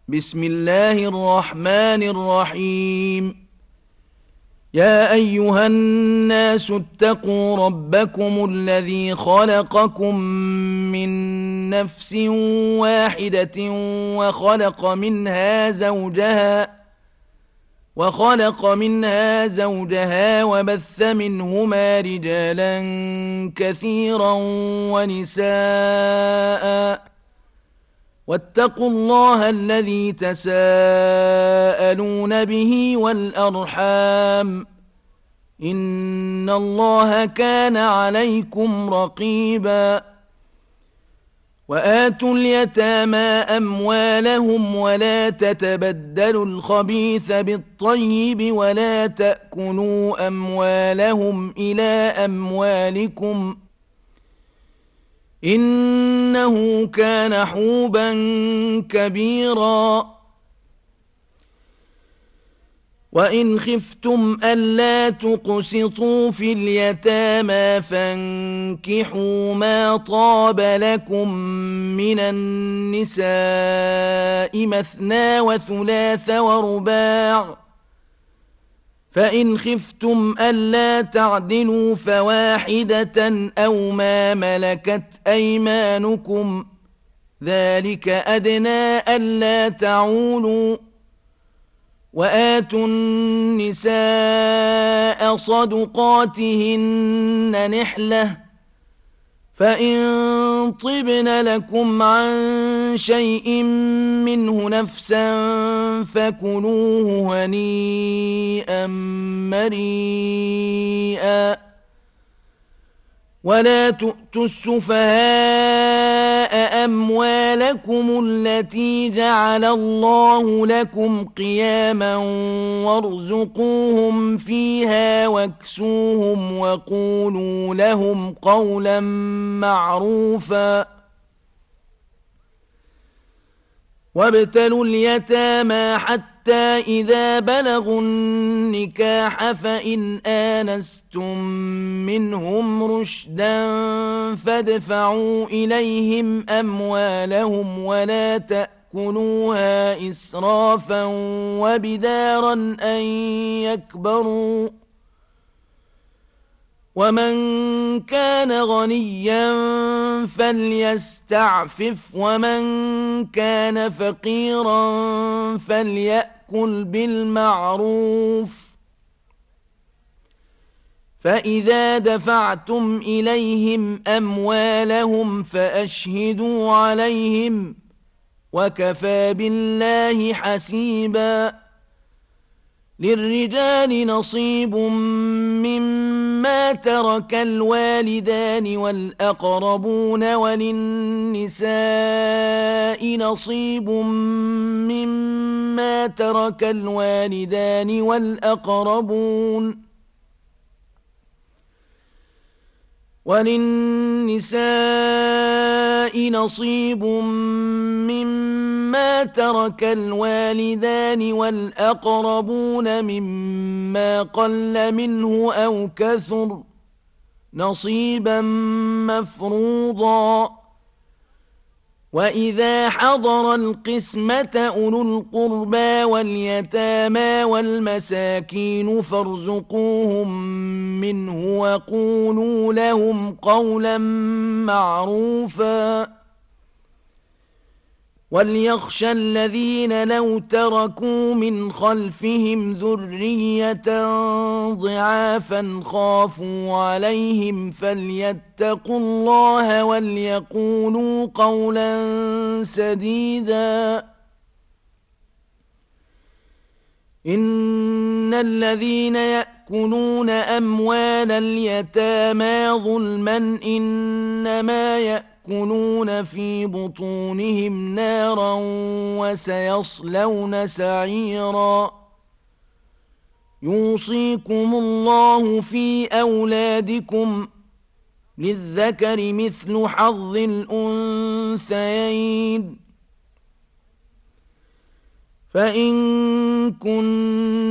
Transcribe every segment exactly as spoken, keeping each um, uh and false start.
بسم الله الرحمن الرحيم. يا أيها الناس اتقوا ربكم الذي خلقكم من نفس واحدة وخلق منها زوجها وخلق منها زوجها وبث منهما رجالا كثيرا ونساء واتقوا الله الذي تساءلون به والأرحام إن الله كان عليكم رقيبا. وآتوا اليتامى أموالهم ولا تتبدلوا الخبيث بالطيب ولا تأكلوا أموالهم إلى أموالكم إنه كان حوبا كبيرا. وإن خفتم ألا تقسطوا في اليتامى فانكحوا ما طاب لكم من النساء مثنى وثلاث ورباع، فإن خفتم ألا تعدلوا فواحدة أو ما ملكت أيمانكم ذلك أدنى ألا تعولوا. وآتوا النساء صدقاتهن نحلة، فإن طبن لكم عن شيء منه نفسا فكلوه هنيئا مريئا. ولا تؤتوا السفهاء أموالكم التي جعل الله لكم قياما وارزقوهم فيها واكسوهم وقولوا لهم قولا معروفا. وابتلوا اليتامى حتى إذا بلغوا النكاح فإن آنستم منهم رشدا فادفعوا إليهم أموالهم ولا تأكلوها إسرافا وبدارا أن يكبروا. ومن كان غنيا فليستعفف ومن كان فقيرا فليأكل بالمعروف. فإذا دفعتم إليهم أموالهم فأشهدوا عليهم وكفى بالله حسيبا. للرجال نصيب مما ترك الوالدان والأقربون وللنساء نصيب مما ترك الوالدان والأقربون وللنساء نصيب مما ترك الوالدان والأقربون مما قل منه أو كثر نصيبا مفروضا. وإذا حضر القسمة أولو القربى واليتامى والمساكين فارزقوهم منه وقولوا لهم قولا معروفا. وليخشى الذين لو تركوا من خلفهم ذرية ضعافا خافوا عليهم فليتقوا الله وليقولوا قولا سديدا. إن الذين يأكلون أموال اليتامى ظلما إنما يأكلون يأكلون في بطونهم نارا وسيصلون سعيرا. يوصيكم الله في أولادكم للذكر مثل حظ الأنثيين. فإن كن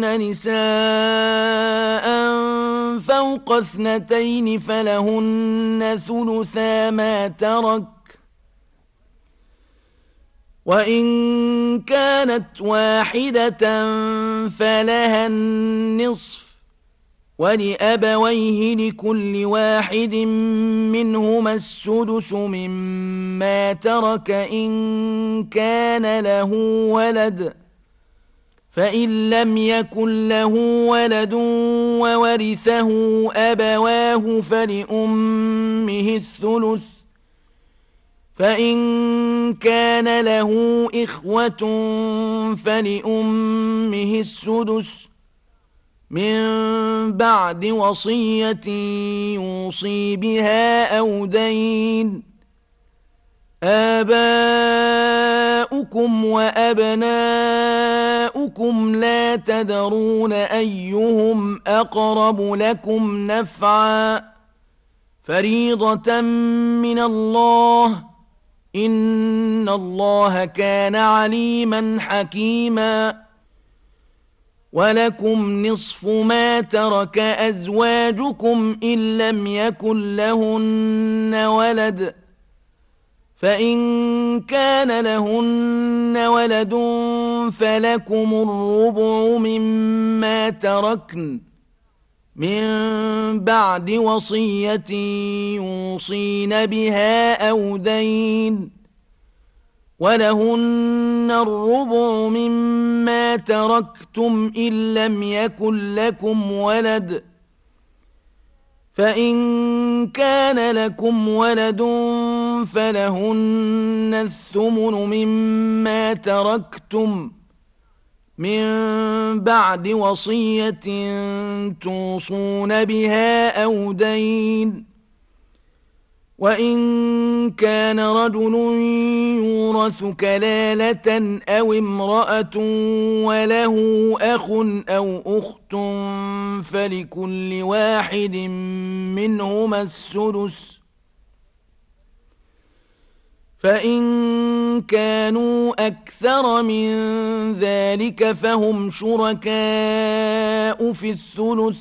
نساء فوق اثنتين فلهن ثلثا ما ترك وإن كانت واحدة فلها النصف ولأبويه لكل واحد منهما السدس مما ترك إن كان له ولد فإن لم يكن له ولد وورثه أبواه فلأمه الثلث فإن كان له إخوة فلأمه السدس من بعد وصية يوصي بها أو دين آباؤكم وأبناؤكم لا تدرون أيهم أقرب لكم نفعا فريضة من الله إن الله كان عليما حكيما ولكم نصف ما ترك أزواجكم إن لم يكن لهن ولد فإن كان لهن ولد فلكم الربع مما تركن من بعد وصية يوصين بها أو دين ولهن الربع مما تركتم إن لم يكن لكم ولد فإن كان لكم ولد فلهن الثمن مما تركتم من بعد وصية توصون بها أو دين وإن كان رجل يورث كلالة أو امرأة وله أخ أو أخت فلكل واحد منهما السدس فإن كانوا أكثر من ذلك فهم شركاء في الثلث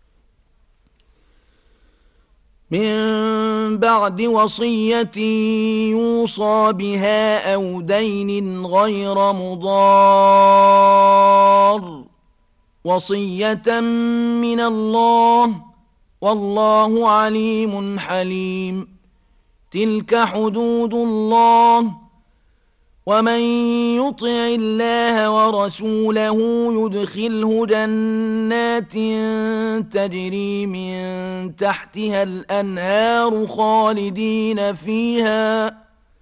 من بعد وصية يوصى بها أو دين غير مضار وصية من الله والله عليم حليم تلك حدود الله ومن يطع الله ورسوله يدخله جنات تجري من تحتها الأنهار خالدين فيها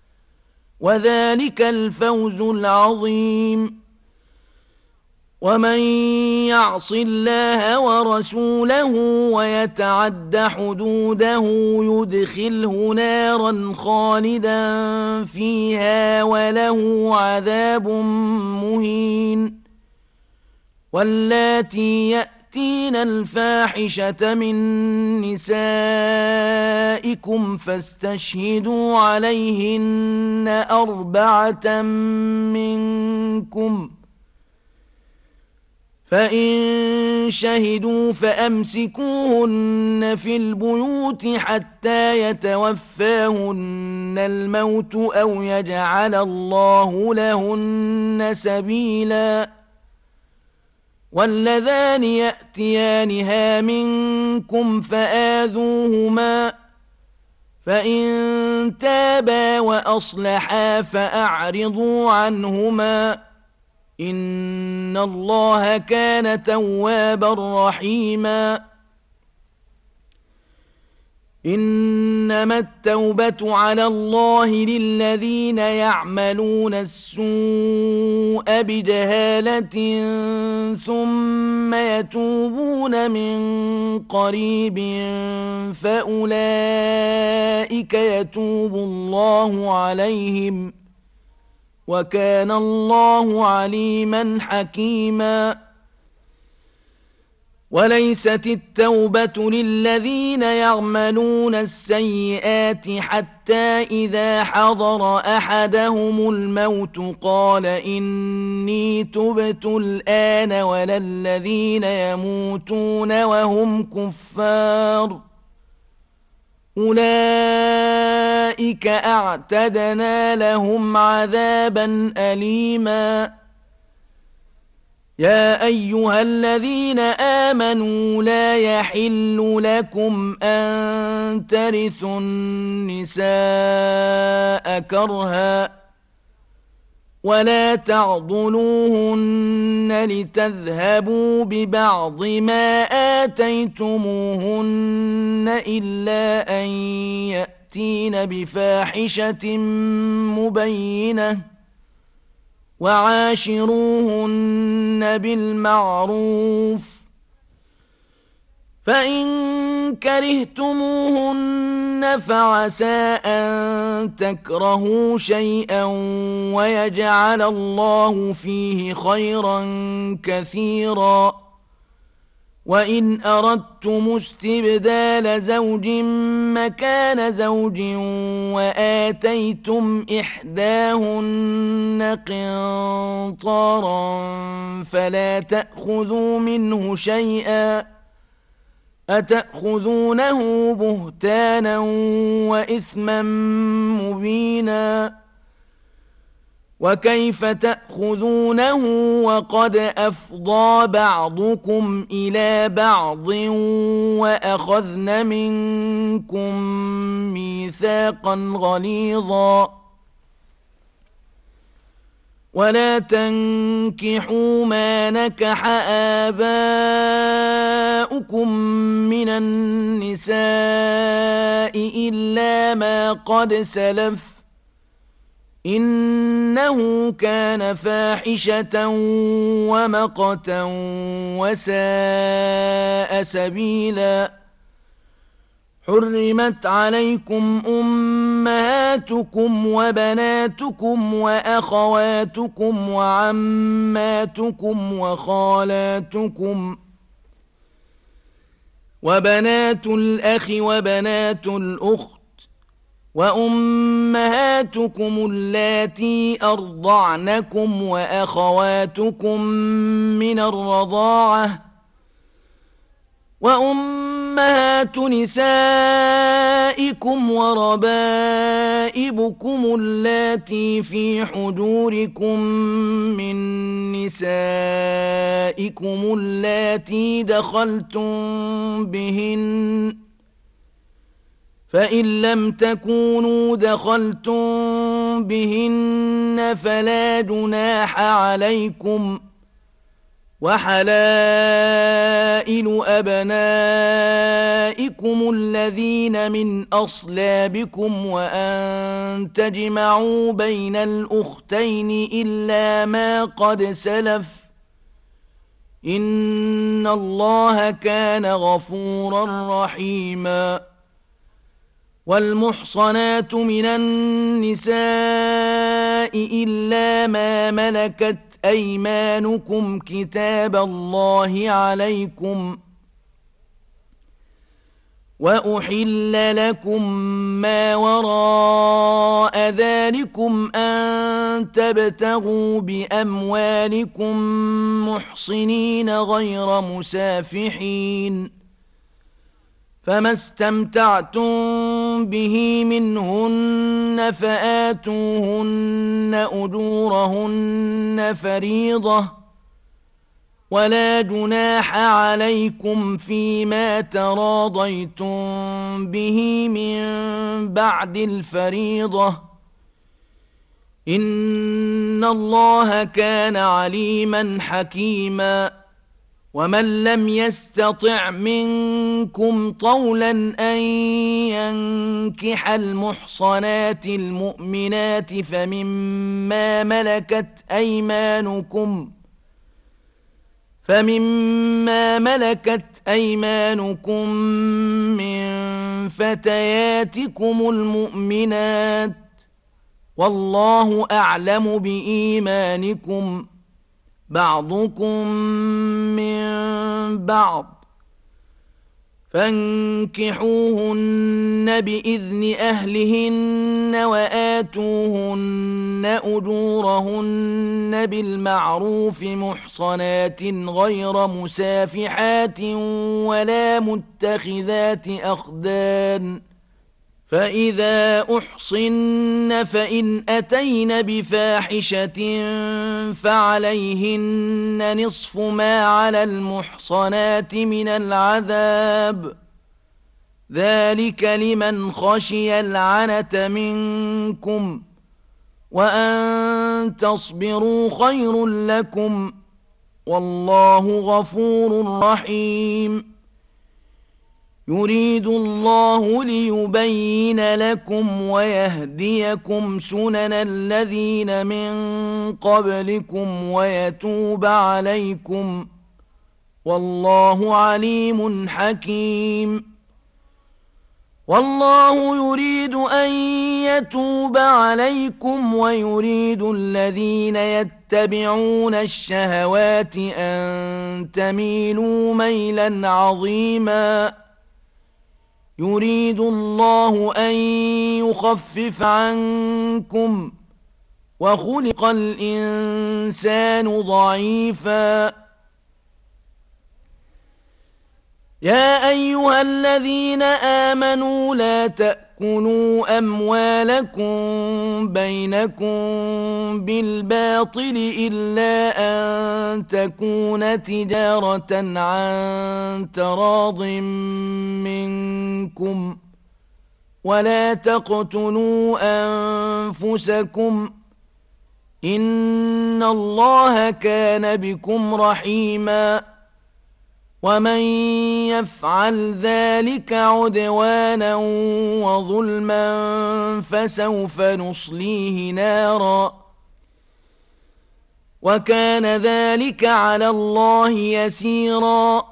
وذلك الفوز العظيم ومن يعص الله ورسوله ويتعد حدوده يدخله نارا خالدا فيها وله عذاب مهين واللاتي يأتين الفاحشة من نسائكم فاستشهدوا عليهن أربعة منكم فإن شهدوا فأمسكوهن في البيوت حتى يتوفاهن الموت أو يجعل الله لهن سبيلا واللذان يأتيانها منكم فآذوهما فإن تابا وأصلحا فأعرضوا عنهما إن الله كان توابا رحيما إنما التوبة على الله للذين يعملون السوء بجهالة ثم يتوبون من قريب فأولئك يتوب الله عليهم وكان الله عليما حكيما وليست التوبة للذين يعملون السيئات حتى إذا حضر أحدهم الموت قال إني تبت الآن ولا الذين يموتون وهم كفار أولئك أعتدنا لهم عذابا أليما. يا أيها الذين آمنوا لا يحل لكم أن ترثوا النساء كرها ولا تعضلوهن لتذهبوا ببعض ما آتيتموهن إلا أن يأتين بفاحشة مبينة وعاشروهن بالمعروف فإن كرهتموهن فعسى أن تكرهوا شيئا ويجعل الله فيه خيرا كثيرا. وإن أردتم استبدال زوج مكان زوج وآتيتم إحداهن قنطارا فلا تأخذوا منه شيئا أتأخذونه بهتانا وإثما مبينا. وكيف تأخذونه وقد أفضى بعضكم إلى بعض وأخذن منكم ميثاقا غليظا. ولا تنكحوا ما نكح آباؤكم من النساء إلا ما قد سلف إنه كان فاحشة ومقتا وساء سبيلا. حرمت عليكم أمهاتكم وبناتكم وأخواتكم وعماتكم وخالاتكم وبنات الأخ وبنات الأخت وأمهاتكم اللاتي أرضعنكم وأخواتكم من الرضاعة وأمهات نسائكم وربائبكم اللاتي في حجوركم من نسائكم اللاتي دخلتم بهن فإن لم تكونوا دخلتم بهن فلا جناح عليكم وحلائل أبنائكم الذين من أصلابكم وأن تجمعوا بين الأختين إلا ما قد سلف إن الله كان غفورا رحيما. والمحصنات من النساء إلا ما ملكت أيمانكم كتاب الله عليكم وأحل لكم ما وراء ذلكم أن تبتغوا بأموالكم محصنين غير مسافحين فما استمتعتم به منهن فآتوهن أجورهن فريضة ولا جناح عليكم فيما تراضيتم به من بعد الفريضة إن الله كان عليما حكيما. ومن لم يستطع منكم طولا أن ينكح المحصنات المؤمنات فمما ملكت أيمانكم فمما ملكت أيمانكم من فتياتكم المؤمنات والله أعلم بإيمانكم بعضكم من بعض فانكحوهن بإذن أهلهن وآتوهن أجورهن بالمعروف محصنات غير مسافحات ولا متخذات أخدان فإذا أحصن فإن أتين بفاحشة فعليهن نصف ما على المحصنات من العذاب، ذلك لمن خشي العنة منكم، وأن تصبروا خير لكم، والله غفور رحيم. يريد الله ليبين لكم ويهديكم سنن الذين من قبلكم ويتوب عليكم، والله عليم حكيم. والله يريد أن يتوب عليكم ويريد الذين يتبعون الشهوات أن تميلوا ميلا عظيما. يريد الله أن يخفف عنكم، وخلق الإنسان ضعيفا. يا أيها الذين آمنوا لا تأكلوا أموالكم بينكم بالباطل إلا أن تكون تجارة عن تراض منكم، ولا تقتلوا أنفسكم، إن الله كان بكم رحيما. ومن يفعل ذلك عدوانا وظلما فسوف نصليه نارا، وكان ذلك على الله يسيرا.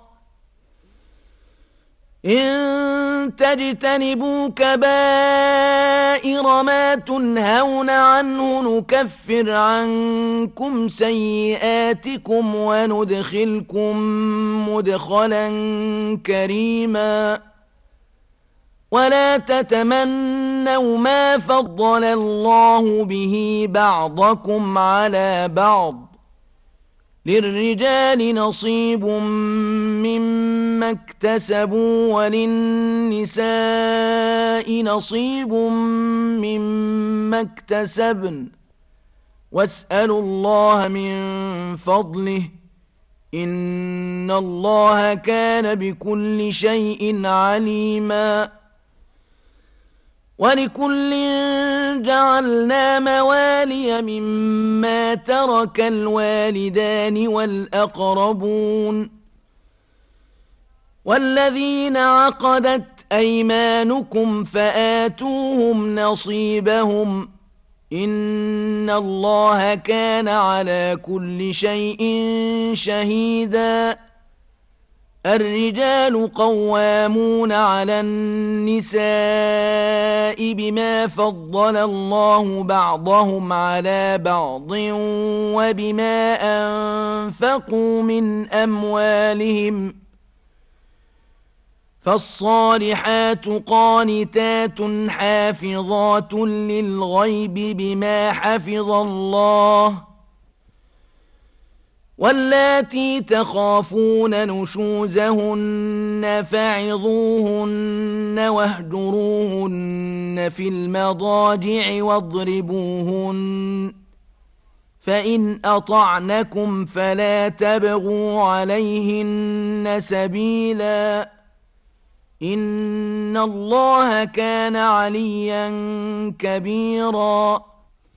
إن تجتنبوا كبائر ما تنهون عنه نكفر عنكم سيئاتكم وندخلكم مدخلا كريما. ولا تتمنوا ما فضل الله به بعضكم على بعض، للرجال نصيب مما اكتسبوا وللنساء نصيب مما اكتسبن، واسألوا الله من فضله، إن الله كان بكل شيء عليما. ولكل جعلنا موالي مما ترك الوالدان والأقربون، والذين عقدت أيمانكم فآتوهم نصيبهم، إن الله كان على كل شيء شهيدا. الرجال قوامون على النساء بما فضل الله بعضهم على بعض وبما أنفقوا من أموالهم، فالصالحات قانتات حافظات للغيب بما حفظ الله، واللاتي تخافون نشوزهن فعظوهن واهجروهن في المضاجع واضربوهن، فإن أطعنكم فلا تبغوا عليهن سبيلا، إن الله كان عليا كبيرا.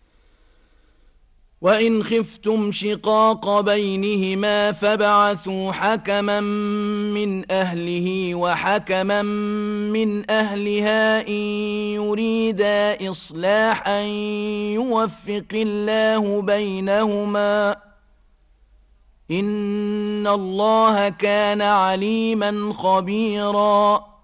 وإن خفتم شقاق بينهما فابعثوا حكما من أهله وحكما من أهلها إن يريدا إصلاحا يوفق الله بينهما، إن الله كان عليما خبيرا.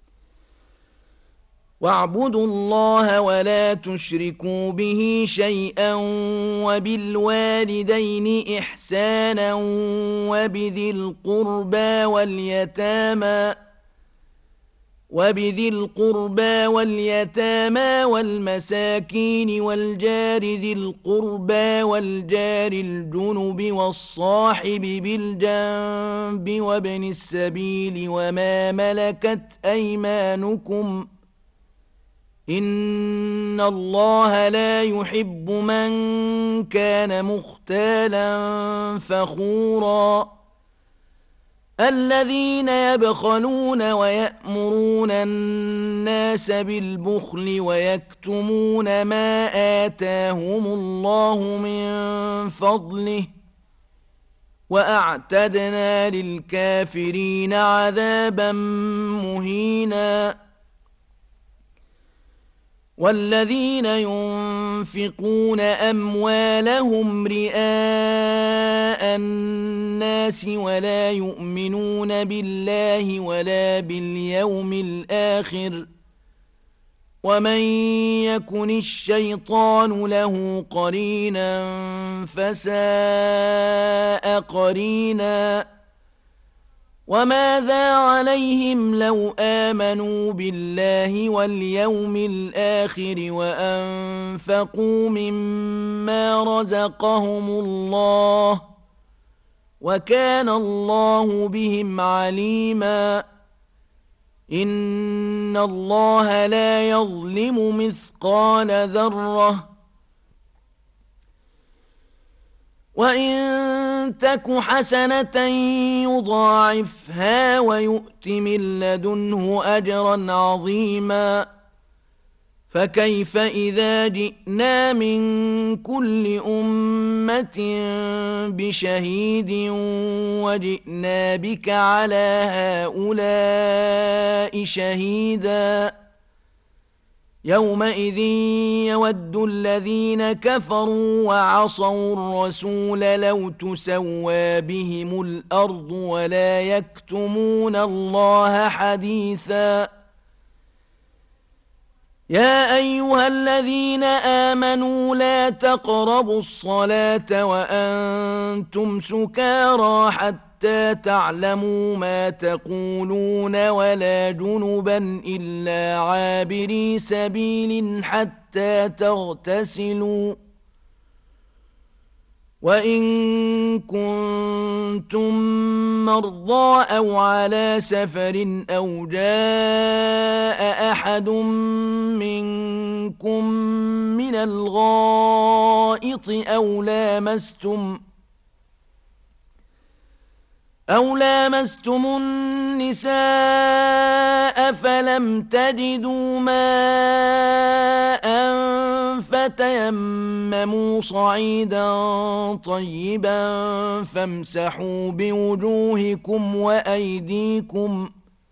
واعبدوا الله ولا تشركوا به شيئا وبالوالدين إحسانا وبذي القربى واليتامى وبذي القربى واليتامى والمساكين والجار ذي القربى والجار الجنب والصاحب بالجنب وابن السبيل وما ملكت أيمانكم، إن الله لا يحب من كان مختالا فخورا الذين يبخلون ويأمرون الناس بالبخل ويكتمون ما آتاهم الله من فضله وأعتدنا للكافرين عذابا مهينا والذين ينفقون أموالهم رئاء الناس ولا يؤمنون بالله ولا باليوم الآخر ومن يكن الشيطان له قرينا فساء قرينا وماذا عليهم لو آمنوا بالله واليوم الآخر وأنفقوا مما رزقهم الله وكان الله بهم عليما إن الله لا يظلم مثقال ذرة وإن تك حسنة يضاعفها ويؤت من لدنه أجرا عظيما فكيف إذا جئنا من كل أمة بشهيد وجئنا بك على هؤلاء شهيدا يومئذ يود الذين كفروا وعصوا الرسول لو تسوى بهم الأرض ولا يكتمون الله حديثا يا أيها الذين آمنوا لا تقربوا الصلاة وأنتم سكارى حتى تعلموا ما تقولون ولا جنبا إلا عابري سبيل حتى تغتسلوا وإن كنتم مرضى أو على سفر أو جاء أحد منكم من الغائط أو لامستم أو لامستم النساء فلم تجدوا ماء فتيمموا صعيدا طيبا فامسحوا بوجوهكم وأيديكم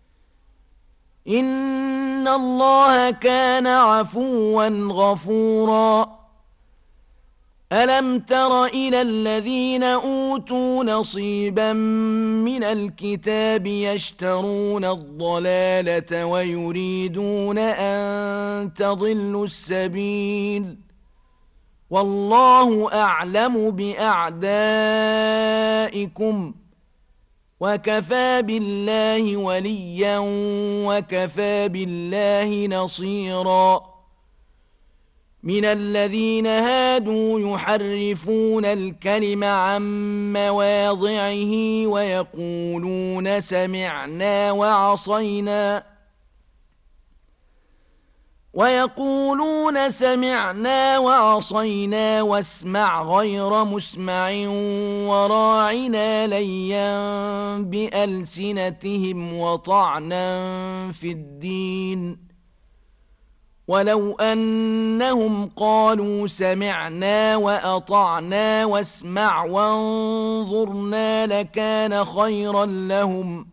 إن الله كان عفوا غفورا ألم تر إلى الذين أوتوا نصيبا من الكتاب يشترون الضلالة ويريدون أن تضلوا السبيل والله أعلم بأعدائكم وكفى بالله وليا وكفى بالله نصيرا من الذين هادوا يحرفون الكلم عن مواضعه ويقولون سمعنا وعصينا ويقولون سمعنا وعصينا واسمع غير مسمع وراعنا ليا بألسنتهم وطعنا في الدين ولو أنهم قالوا سمعنا وأطعنا واسمع وانظرنا لكان خيرا لهم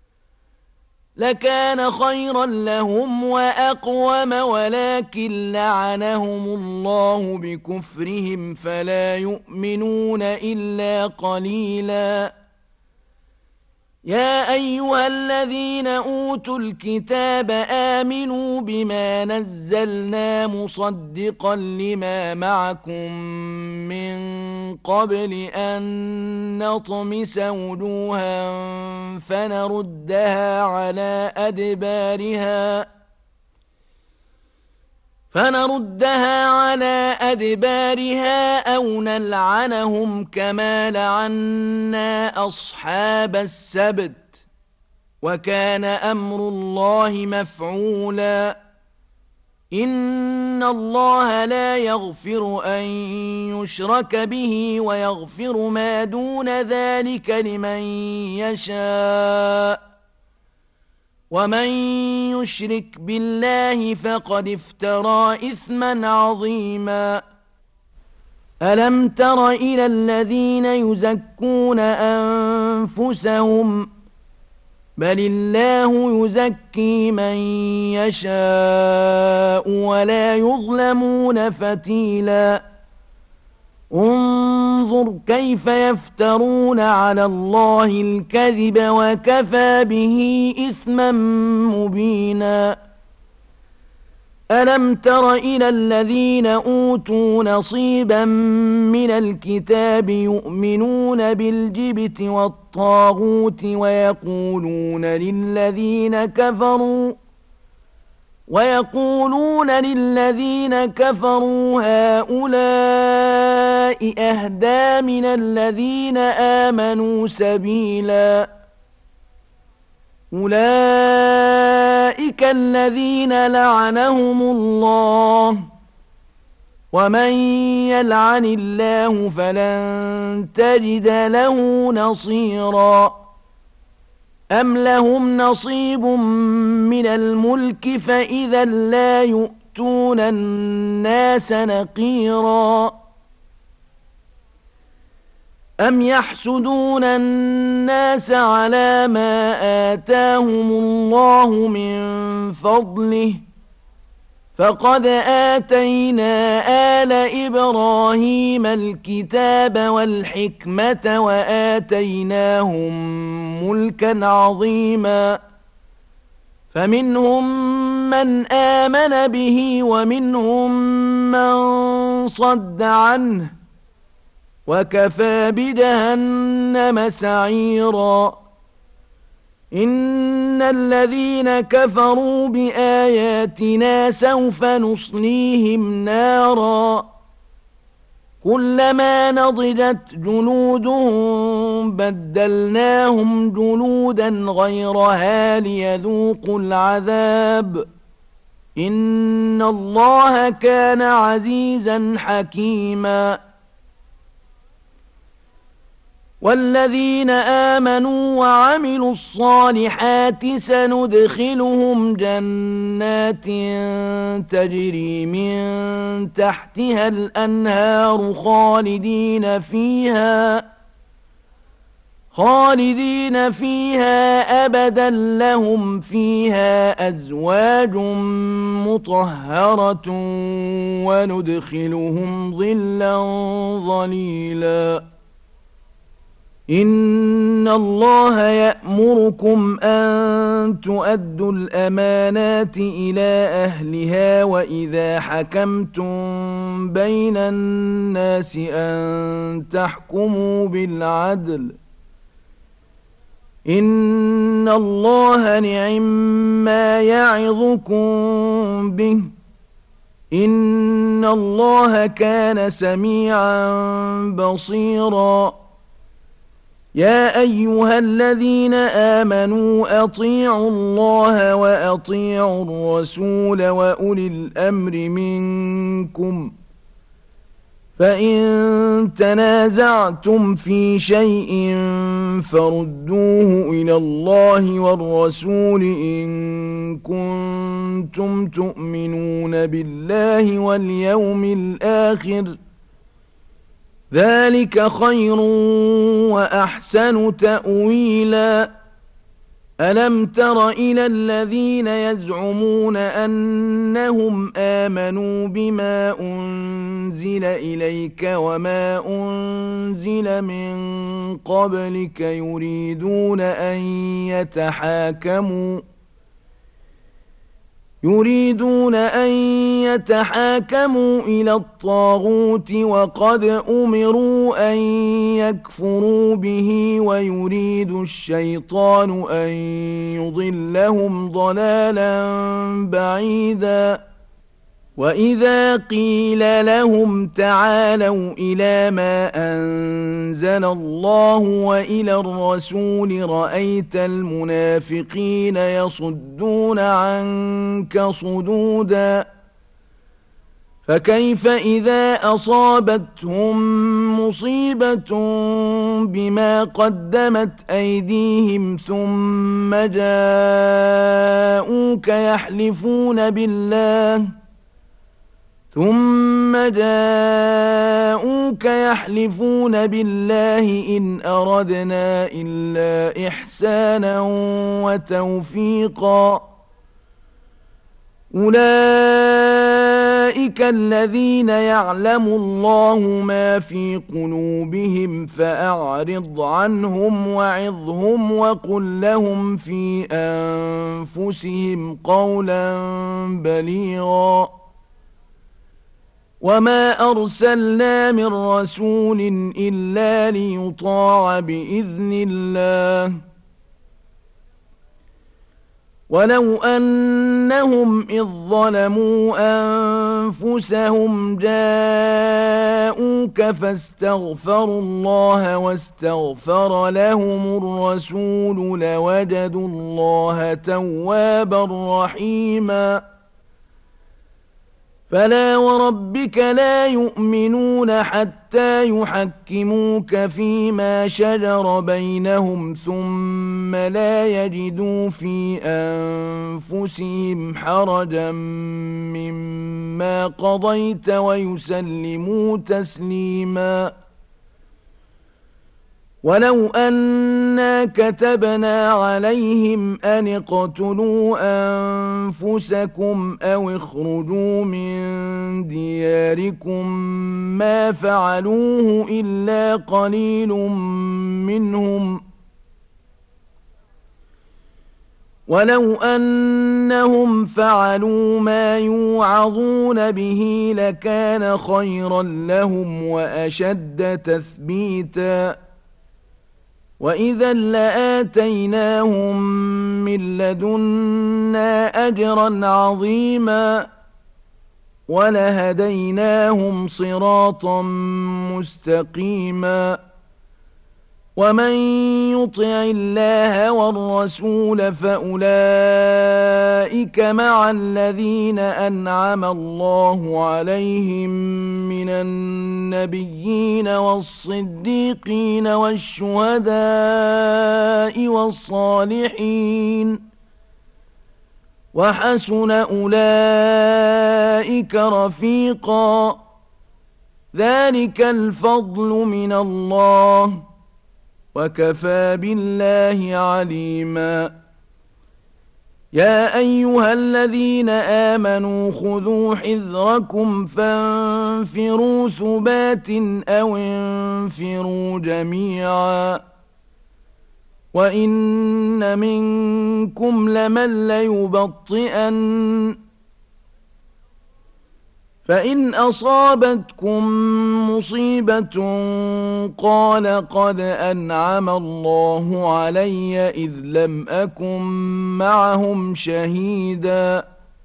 لكان خيرا لهم وأقوم ولكن لعنهم الله بكفرهم فلا يؤمنون إلا قليلا يا أيها الذين أوتوا الكتاب آمنوا بما نزلنا مصدقا لما معكم من قبل أن نطمس وجوها فنردها على أدبارها فنردها على أدبارها أو نلعنهم كما لعنا أصحاب السبت وكان أمر الله مفعولا إن الله لا يغفر أن يشرك به ويغفر ما دون ذلك لمن يشاء ومن يشرك بالله فقد افترى إثما عظيما ألم تر إلى الذين يزكون أنفسهم بل الله يزكي من يشاء ولا يظلمون فتيلا انظر كيف يفترون على الله الكذب وكفى به إثما مبينا ألم تر إلى الذين أوتوا نصيبا من الكتاب يؤمنون بالجبت والطاغوت ويقولون للذين كفروا ويقولون للذين كفروا هؤلاء أهدى من الذين آمنوا سبيلا أولئك الذين لعنهم الله ومن يلعن الله فلن تجد له نصيرا أم لهم نصيب من الملك فإذا لا يؤتون الناس نقيرا أم يحسدون الناس على ما آتاهم الله من فضله فقد آتينا آل إبراهيم الكتاب والحكمة وآتيناهم ملكا عظيما فمنهم من آمن به ومنهم من صد عنه وكفى بجهنم سعيرا إن الذين كفروا بآياتنا سوف نصليهم نارا كلما نضجت جلودهم بدلناهم جلودا غيرها ليذوقوا العذاب إن الله كان عزيزا حكيما والذين آمنوا وعملوا الصالحات سندخلهم جنات تجري من تحتها الأنهار خالدين فيها خالدين فيها أبدا لهم فيها أزواج مطهرة وندخلهم ظلا ظليلا إن الله يأمركم أن تؤدوا الأمانات إلى أهلها وإذا حكمتم بين الناس أن تحكموا بالعدل إن الله نعما يعظكم به إن الله كان سميعا بصيرا يا أيها الذين آمنوا أطيعوا الله وأطيعوا الرسول وأولي الأمر منكم فإن تنازعتم في شيء فردوه إلى الله والرسول إن كنتم تؤمنون بالله واليوم الآخر ذلك خير وأحسن تأويلا ألم تر إلى الذين يزعمون أنهم آمنوا بما أنزل إليك وما أنزل من قبلك يريدون أن يتحاكموا يريدون أن يتحاكموا إلى الطاغوت وقد أمروا أن يكفروا به ويريد الشيطان أن يضلهم ضلالا بعيدا وإذا قيل لهم تعالوا إلى ما أنزل الله وإلى الرسول رأيت المنافقين يصدون عنك صدودا فكيف إذا أصابتهم مصيبة بما قدمت أيديهم ثم جاءوك يحلفون بالله ثم جاءوك يحلفون بالله إن أردنا إلا إحسانا وتوفيقا أولئك الذين يعلم الله ما في قلوبهم فأعرض عنهم وعظهم وقل لهم في أنفسهم قولا بليغا وما أرسلنا من رسول إلا ليطاع بإذن الله ولو أنهم إذ ظلموا أنفسهم جاءوك فاستغفروا الله واستغفر لهم الرسول لوجدوا الله توابا رحيما فلا وربك لا يؤمنون حتى يحكموك فيما شجر بينهم ثم لا يجدوا في أنفسهم حرجا مما قضيت ويسلموا تسليما ولو أنا كتبنا عليهم أن اقتلوا أنفسكم أو اخرجوا من دياركم ما فعلوه إلا قليل منهم ولو أنهم فعلوا ما يوعظون به لكان خيرا لهم وأشد تثبيتا وإذا لآتيناهم من لدنا أجرا عظيما ولهديناهم صراطا مستقيما ومن يطع الله والرسول فأولئك مع الذين أنعم الله عليهم من النبيين والصديقين والشهداء والصالحين وحسن أولئك رفيقا ذلك الفضل من الله وكفى بالله عليما يا أيها الذين آمنوا خذوا حذركم فانفروا ثبات أو انفروا جميعا وإن منكم لمن ليبطئن فإن أصابتكم مصيبة قال قد أنعم الله علي إذ لم أكن معهم شهيدا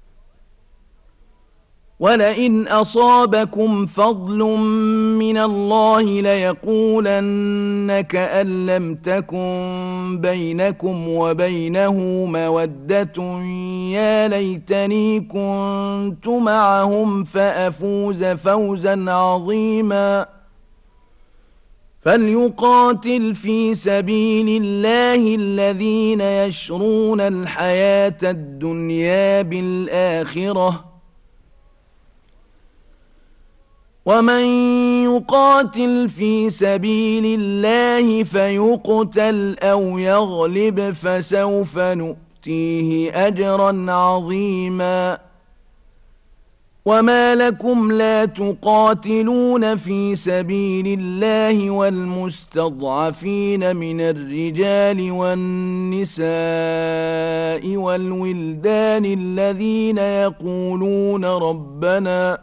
ولئن أصابكم فضل من الله ليقولن كأن لم تكن بينكم وبينه مودة يا ليتني كنت معهم فأفوز فوزا عظيما فليقاتل في سبيل الله الذين يشرون الحياة الدنيا بالآخرة ومن يقاتل في سبيل الله فيقتل أو يغلب فسوف نؤتيه أجرا عظيما وما لكم لا تقاتلون في سبيل الله والمستضعفين من الرجال والنساء والولدان الذين يقولون ربنا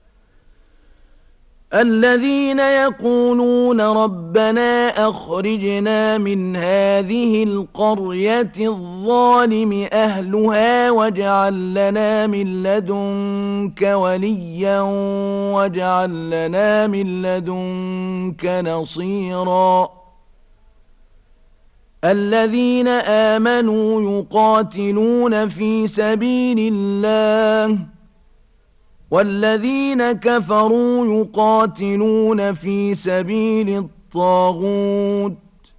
الذين يقولون ربنا أخرجنا من هذه القرية الظالم أهلها واجعل لنا من لدنك وليا واجعل لنا من لدنك نصيرا الذين آمنوا يقاتلون في سبيل الله والذين كفروا يقاتلون في سبيل الطاغوت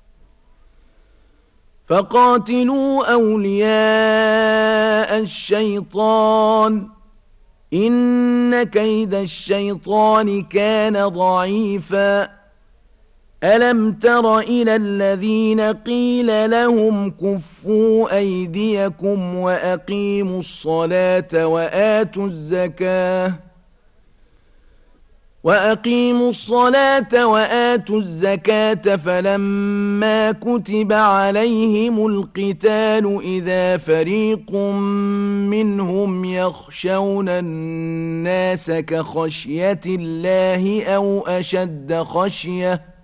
فقاتلوا أولياء الشيطان إن كيد الشيطان كان ضعيفا ألم تر إلى الذين قيل لهم كفوا أيديكم وأقيموا الصلاة وآتوا الزكاة وأقيموا الصلاة وآتوا الزكاة فلما كتب عليهم القتال إذا فريق منهم يخشون الناس كخشية الله أو أشد خشية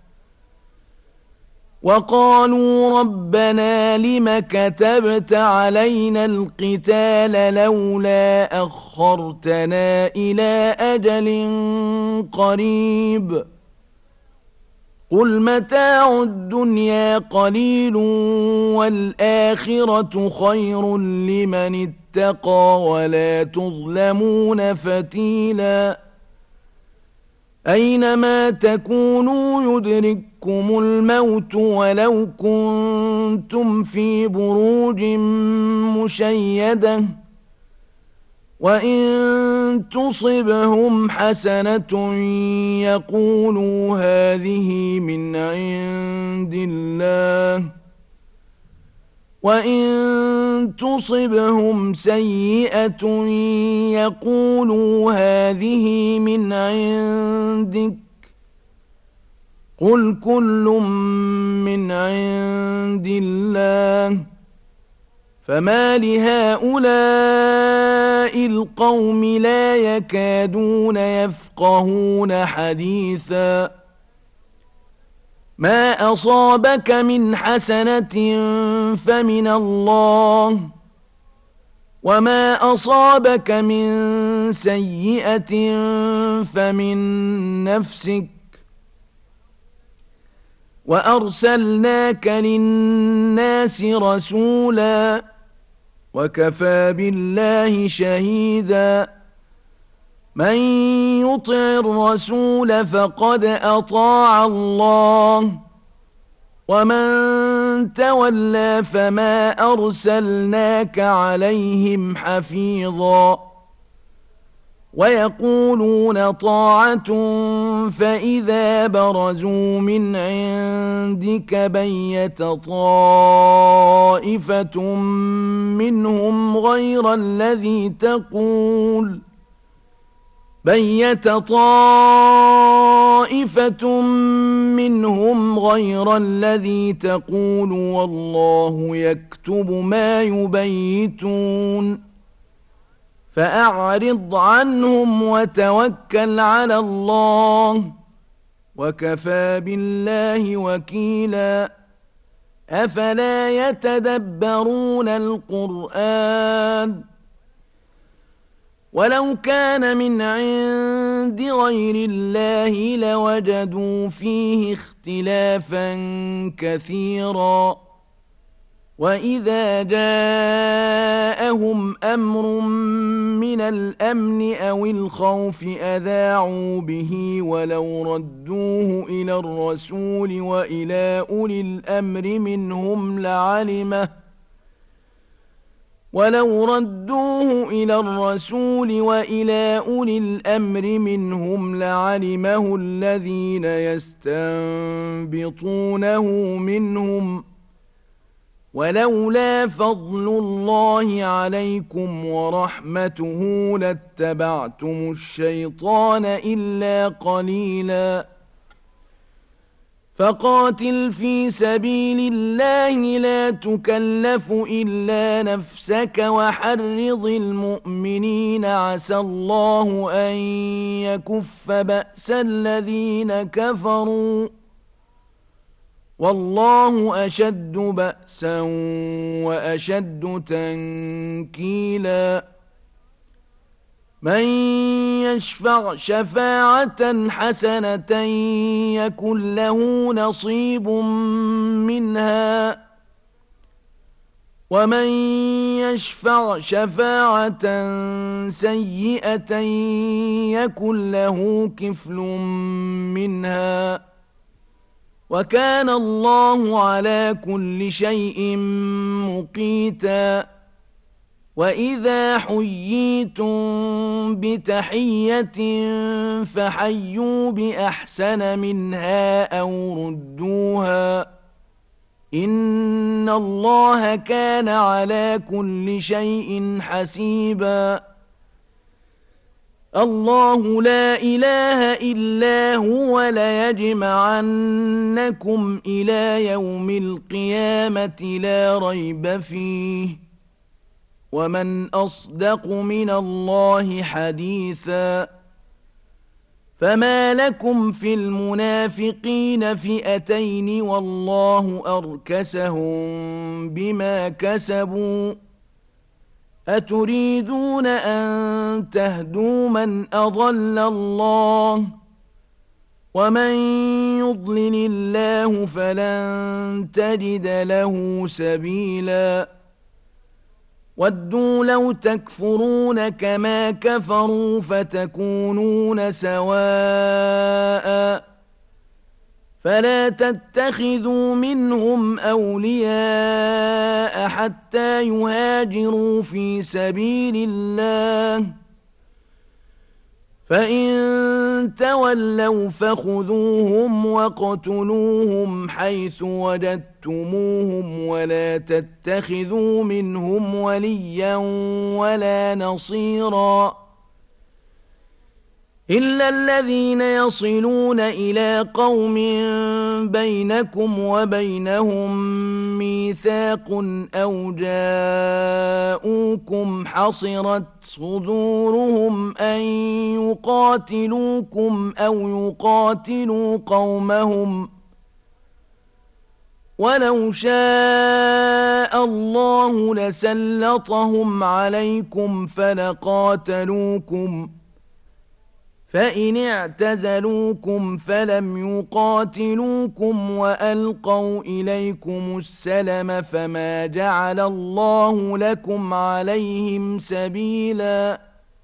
وقالوا ربنا لم كتبت علينا القتال لولا أخرتنا إلى أجل قريب قل متاع الدنيا قليل والآخرة خير لمن اتقى ولا تظلمون فتيلا أينما تكونوا يدرككم الموت ولو كنتم في بروج مشيدة وإن تصبهم حسنة يقولوا هذه من عند الله وإن تصبهم سيئة يقولوا هذه من عندك قل كل من عند الله فما لهؤلاء القوم لا يكادون يفقهون حديثا ما أصابك من حسنة فمن الله وما أصابك من سيئة فمن نفسك وأرسلناك للناس رسولا وكفى بالله شهيدا من يطع الرسول فقد أطاع الله ومن تولى فما أرسلناك عليهم حفيظا ويقولون طاعة فإذا برزوا من عندك بيت طائفة منهم غير الذي تقول بيت طائفة منهم غير الذي تقول والله يكتب ما يبيتون فأعرض عنهم وتوكل على الله وكفى بالله وكيلا أفلا يتدبرون القرآن ولو كان من عند غير الله لوجدوا فيه اختلافا كثيرا وإذا جاءهم أمر من الأمن أو الخوف أذاعوا به ولو ردوه إلى الرسول وإلى أولي الأمر منهم لعلمه ولو ردوه إلى الرسول وإلى أولي الأمر منهم لعلمه الذين يستنبطونه منهم ولولا فضل الله عليكم ورحمته لاتبعتم الشيطان إلا قليلا فقاتل في سبيل الله لا تكلف إلا نفسك وحرض المؤمنين عسى الله أن يكف بأس الذين كفروا والله أشد بأسا وأشد تنكيلا من يشفع شفاعة حسنة يكن له نصيب منها ومن يشفع شفاعة سيئة يكن له كفل منها وكان الله على كل شيء مقيتا وإذا حييتم بتحية فحيوا بأحسن منها أو ردوها إن الله كان على كل شيء حسيبا الله لا إله إلا هو ليجمعنكم إلى يوم القيامة لا ريب فيه ومن أصدق من الله حديثا فما لكم في المنافقين فئتين والله أركسهم بما كسبوا أتريدون أن تهدوا من أضل الله ومن يضلل الله فلن تجد له سبيلا ودوا لو تكفرون كما كفروا فتكونون سواء فلا تتخذوا منهم أولياء حتى يهاجروا في سبيل الله فإن تولوا فخذوهم واقتلوهم حيث وجدتموهم ولا تتخذوا منهم وليا ولا نصيرا إلا الذين يصلون إلى قوم بينكم وبينهم ميثاق أو جاءوكم حصرت صدورهم أن يقاتلوكم أو يقاتلوا قومهم ولو شاء الله لسلطهم عليكم فلقاتلوكم فإن اعتزلوكم فلم يقاتلوكم وألقوا إليكم السلم فما جعل الله لكم عليهم سبيلا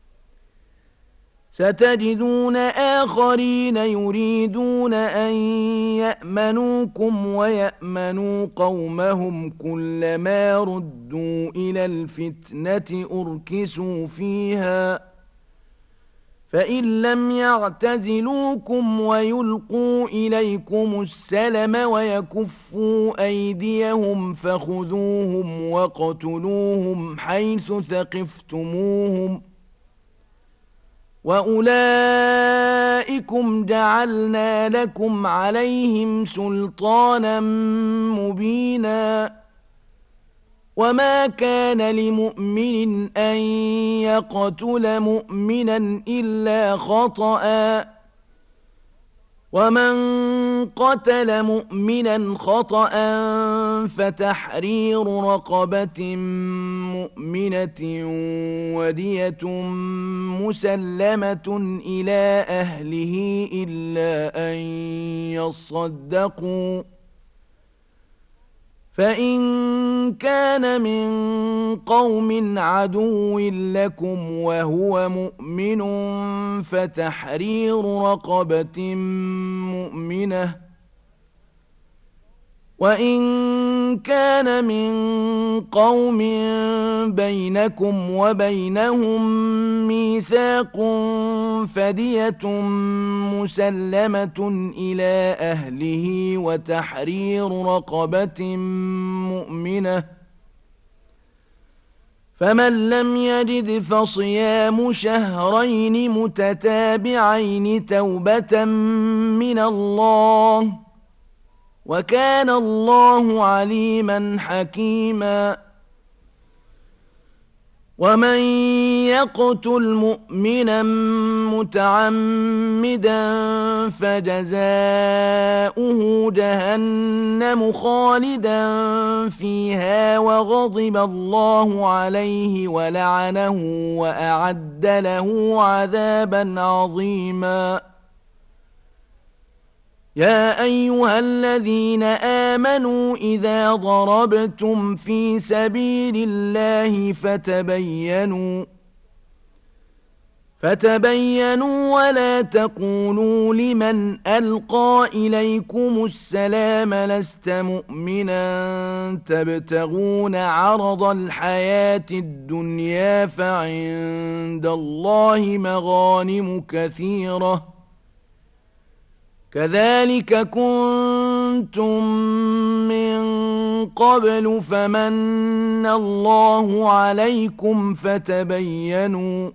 ستجدون آخرين يريدون أن يأمنوكم ويأمنوا قومهم كلما ردوا إلى الفتنة أركسوا فيها فإن لم يعتزلوكم ويلقوا إليكم السلم ويكفوا أيديهم فخذوهم واقتلوهم حيث ثقفتموهم وأولئكم جعلنا لكم عليهم سلطانا مبينا وما كان لمؤمن أن يقتل مؤمنا إلا خطأ ومن قتل مؤمنا خطأ فتحرير رقبة مؤمنة ودية مسلمة إلى أهله إلا أن يصدقوا فإن كان من قوم عدو لكم وهو مؤمن فتحرير رقبة مؤمنة وإن كان من قوم بينكم وبينهم ميثاق فدية مسلمة إلى أهله وتحرير رقبة مؤمنة فمن لم يجد فصيام شهرين متتابعين توبة من الله وكان الله عليما حكيما ومن يقتل مؤمنا متعمدا فجزاؤه جهنم خالدا فيها وغضب الله عليه ولعنه وأعد له عذابا عظيما يا أيها الذين آمنوا إذا ضربتم في سبيل الله فتبينوا فتبينوا ولا تقولوا لمن ألقى إليكم السلام لست مؤمنا تبتغون عرض الحياة الدنيا فعند الله مغانم كثيرة كذلك كنتم من قبل فمن الله عليكم فتبينوا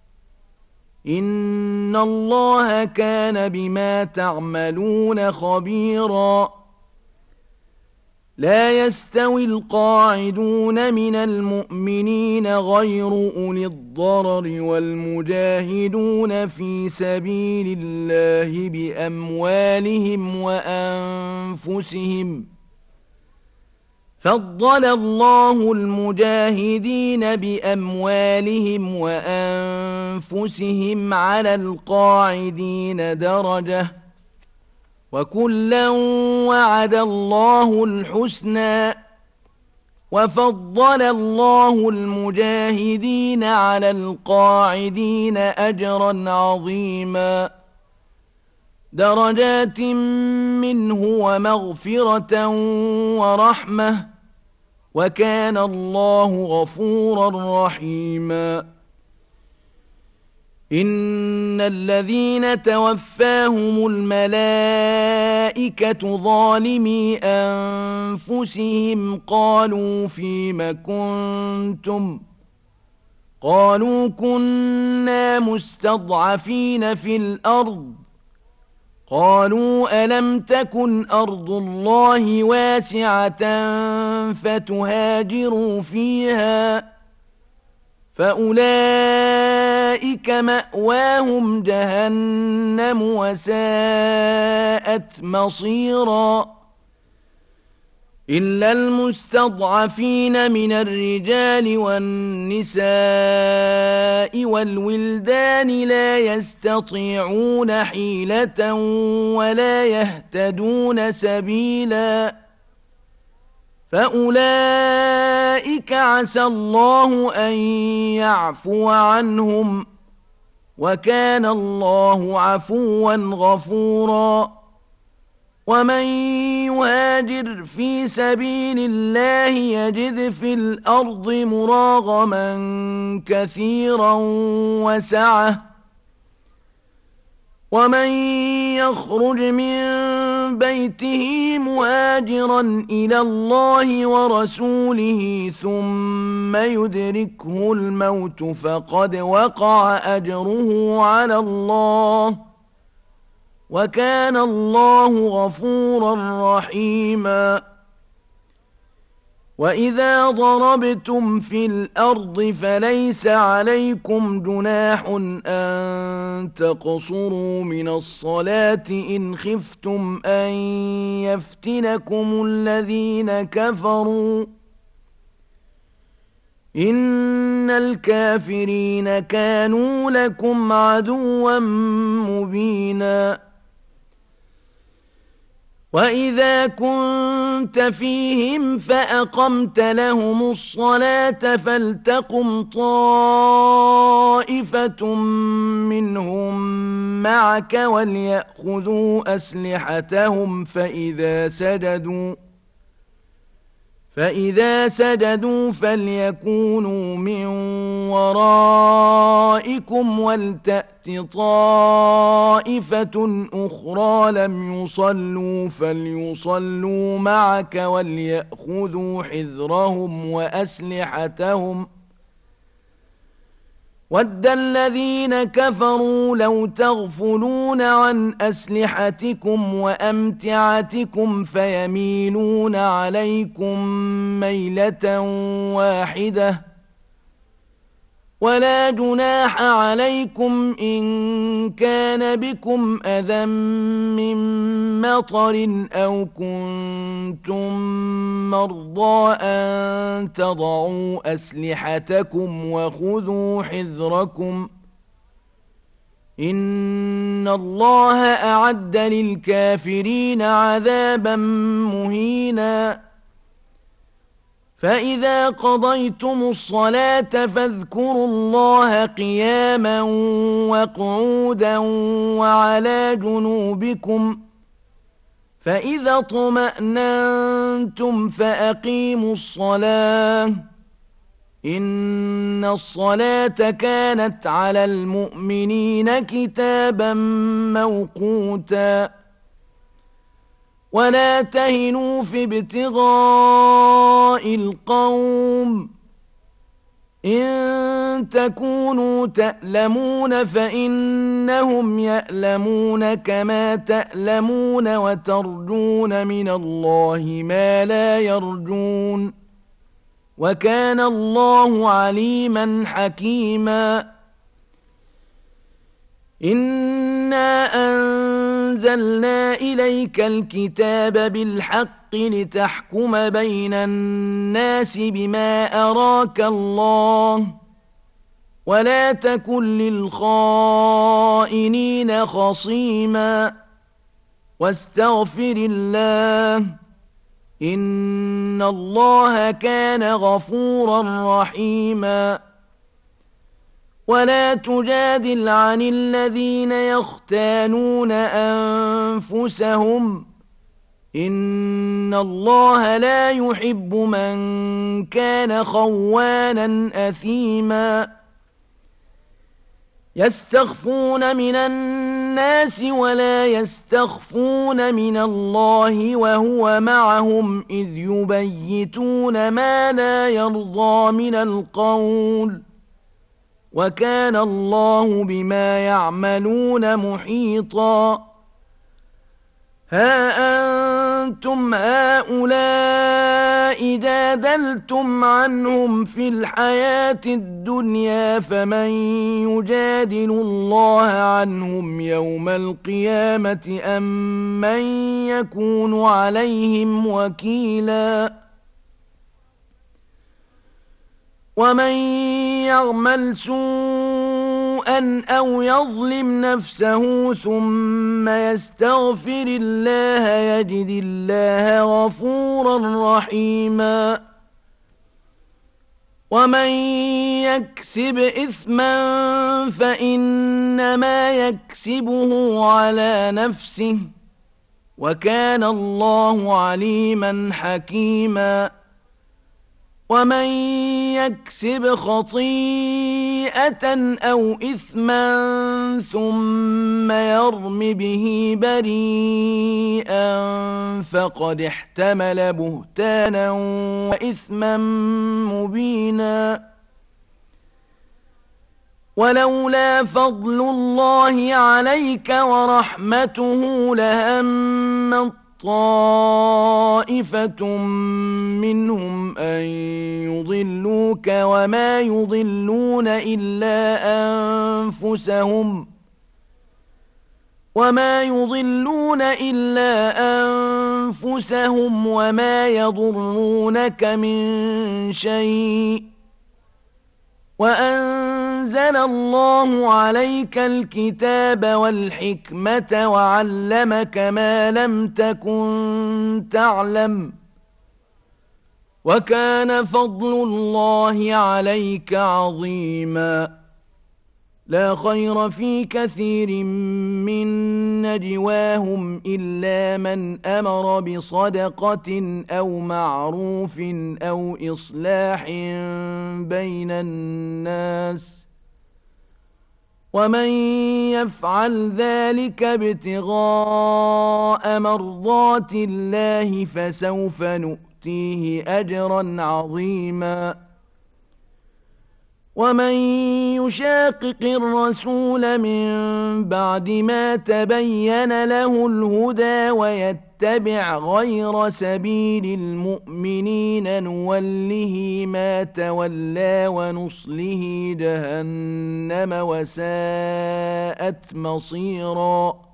إن الله كان بما تعملون خبيرا لا يستوي القاعدون من المؤمنين غير أولي الضرر والمجاهدون في سبيل الله بأموالهم وأنفسهم فضل الله المجاهدين بأموالهم وأنفسهم على القاعدين درجة وكلا وعد الله الحسنى وفضل الله المجاهدين على القاعدين أجرا عظيما درجات منه ومغفرة ورحمة وكان الله غفورا رحيما إن الذين توفاهم الملائكة ظالمي أنفسهم قالوا فيم كنتم قالوا كنا مستضعفين في الأرض قالوا ألم تكن أرض الله واسعة فتهاجروا فيها فأولئك مأواهم جهنم وساءت مصيرا إلا المستضعفين من الرجال والنساء والولدان لا يستطيعون حيلة ولا يهتدون سبيلا فأولئك عسى الله أن يعفو عنهم وكان الله عفوا غفورا ومن يهاجر في سبيل الله يجد في الأرض مراغما كثيرا وسعة ومن يخرج من بيته مهاجرا إلى الله ورسوله ثم يدركه الموت فقد وقع أجره على الله وكان الله غفورا رحيما وإذا ضربتم في الأرض فليس عليكم جناح أن تقصروا من الصلاة إن خفتم أن يفتنكم الذين كفروا إن الكافرين كانوا لكم عدوا مبينا وإذا كنت فيهم فأقمت لهم الصلاة فلتقم طائفة منهم معك وليأخذوا أسلحتهم فإذا سجدوا فإذا سجدوا فليكونوا من ورائكم ولتأت طائفة أخرى لم يصلوا فليصلوا معك وليأخذوا حذرهم وأسلحتهم ود الذين كفروا لو تغفلون عن أسلحتكم وأمتعتكم فيميلون عليكم ميلة واحدة ولا جناح عليكم إن كان بكم أذى من مطر أو كنتم مرضى أن تضعوا أسلحتكم وخذوا حذركم إن الله أعد للكافرين عذابا مهينا. فإذا قضيتم الصلاة فاذكروا الله قياما وقعودا وعلى جنوبكم، فإذا اطمأننتم فأقيموا الصلاة، إن الصلاة كانت على المؤمنين كتابا موقوتا. ولا تهنوا في ابتغاء القوم، إن تكونوا تألمون فإنهم يألمون كما تألمون وترجون من الله ما لا يرجون، وكان الله عليما حكيما. إنا أنزلنا إليك الكتاب بالحق لتحكم بين الناس بما أراك الله، ولا تكن للخائنين خصيما، واستغفر الله، إن الله كان غفورا رحيما. ولا تجادل عن الذين يختانون أنفسهم، إن الله لا يحب من كان خوانا أثيما. يستخفون من الناس ولا يستخفون من الله وهو معهم إذ يبيتون ما لا يرضى من القول، وكان الله بما يعملون محيطا. ها أنتم هؤلاء جادلتم عنهم في الحياة الدنيا، فمن يجادل الله عنهم يوم القيامة أم من يكون عليهم وكيلا. ومن يعمل سوءا أو يظلم نفسه ثم يستغفر الله يجد الله غفورا رحيما. ومن يكسب إثما فإنما يكسبه على نفسه، وكان الله عليما حكيما. ومن يكسب خطيئة أو إثما ثم يرم به بريئا فقد احتمل بهتانا وإثما مبينا. ولولا فضل الله عليك ورحمته لهم طائفة منهم أن يضلوك وما يضلون إلا أنفسهم وما يضلون إلا أنفسهم وما يضرونك من شيء. وأنزل الله عليك الكتاب والحكمة وعلمك ما لم تكن تعلم، وكان فضل الله عليك عظيما. لا خير في كثير من نجواهم إلا من أمر بصدقة أو معروف أو إصلاح بين الناس، ومن يفعل ذلك ابتغاء مرضات الله فسوف نؤتيه أجرا عظيما. ومن يشاقق الرسول من بعد ما تبين له الهدى ويتبع غير سبيل المؤمنين نوله ما تولى ونصله جهنم وساءت مصيرا.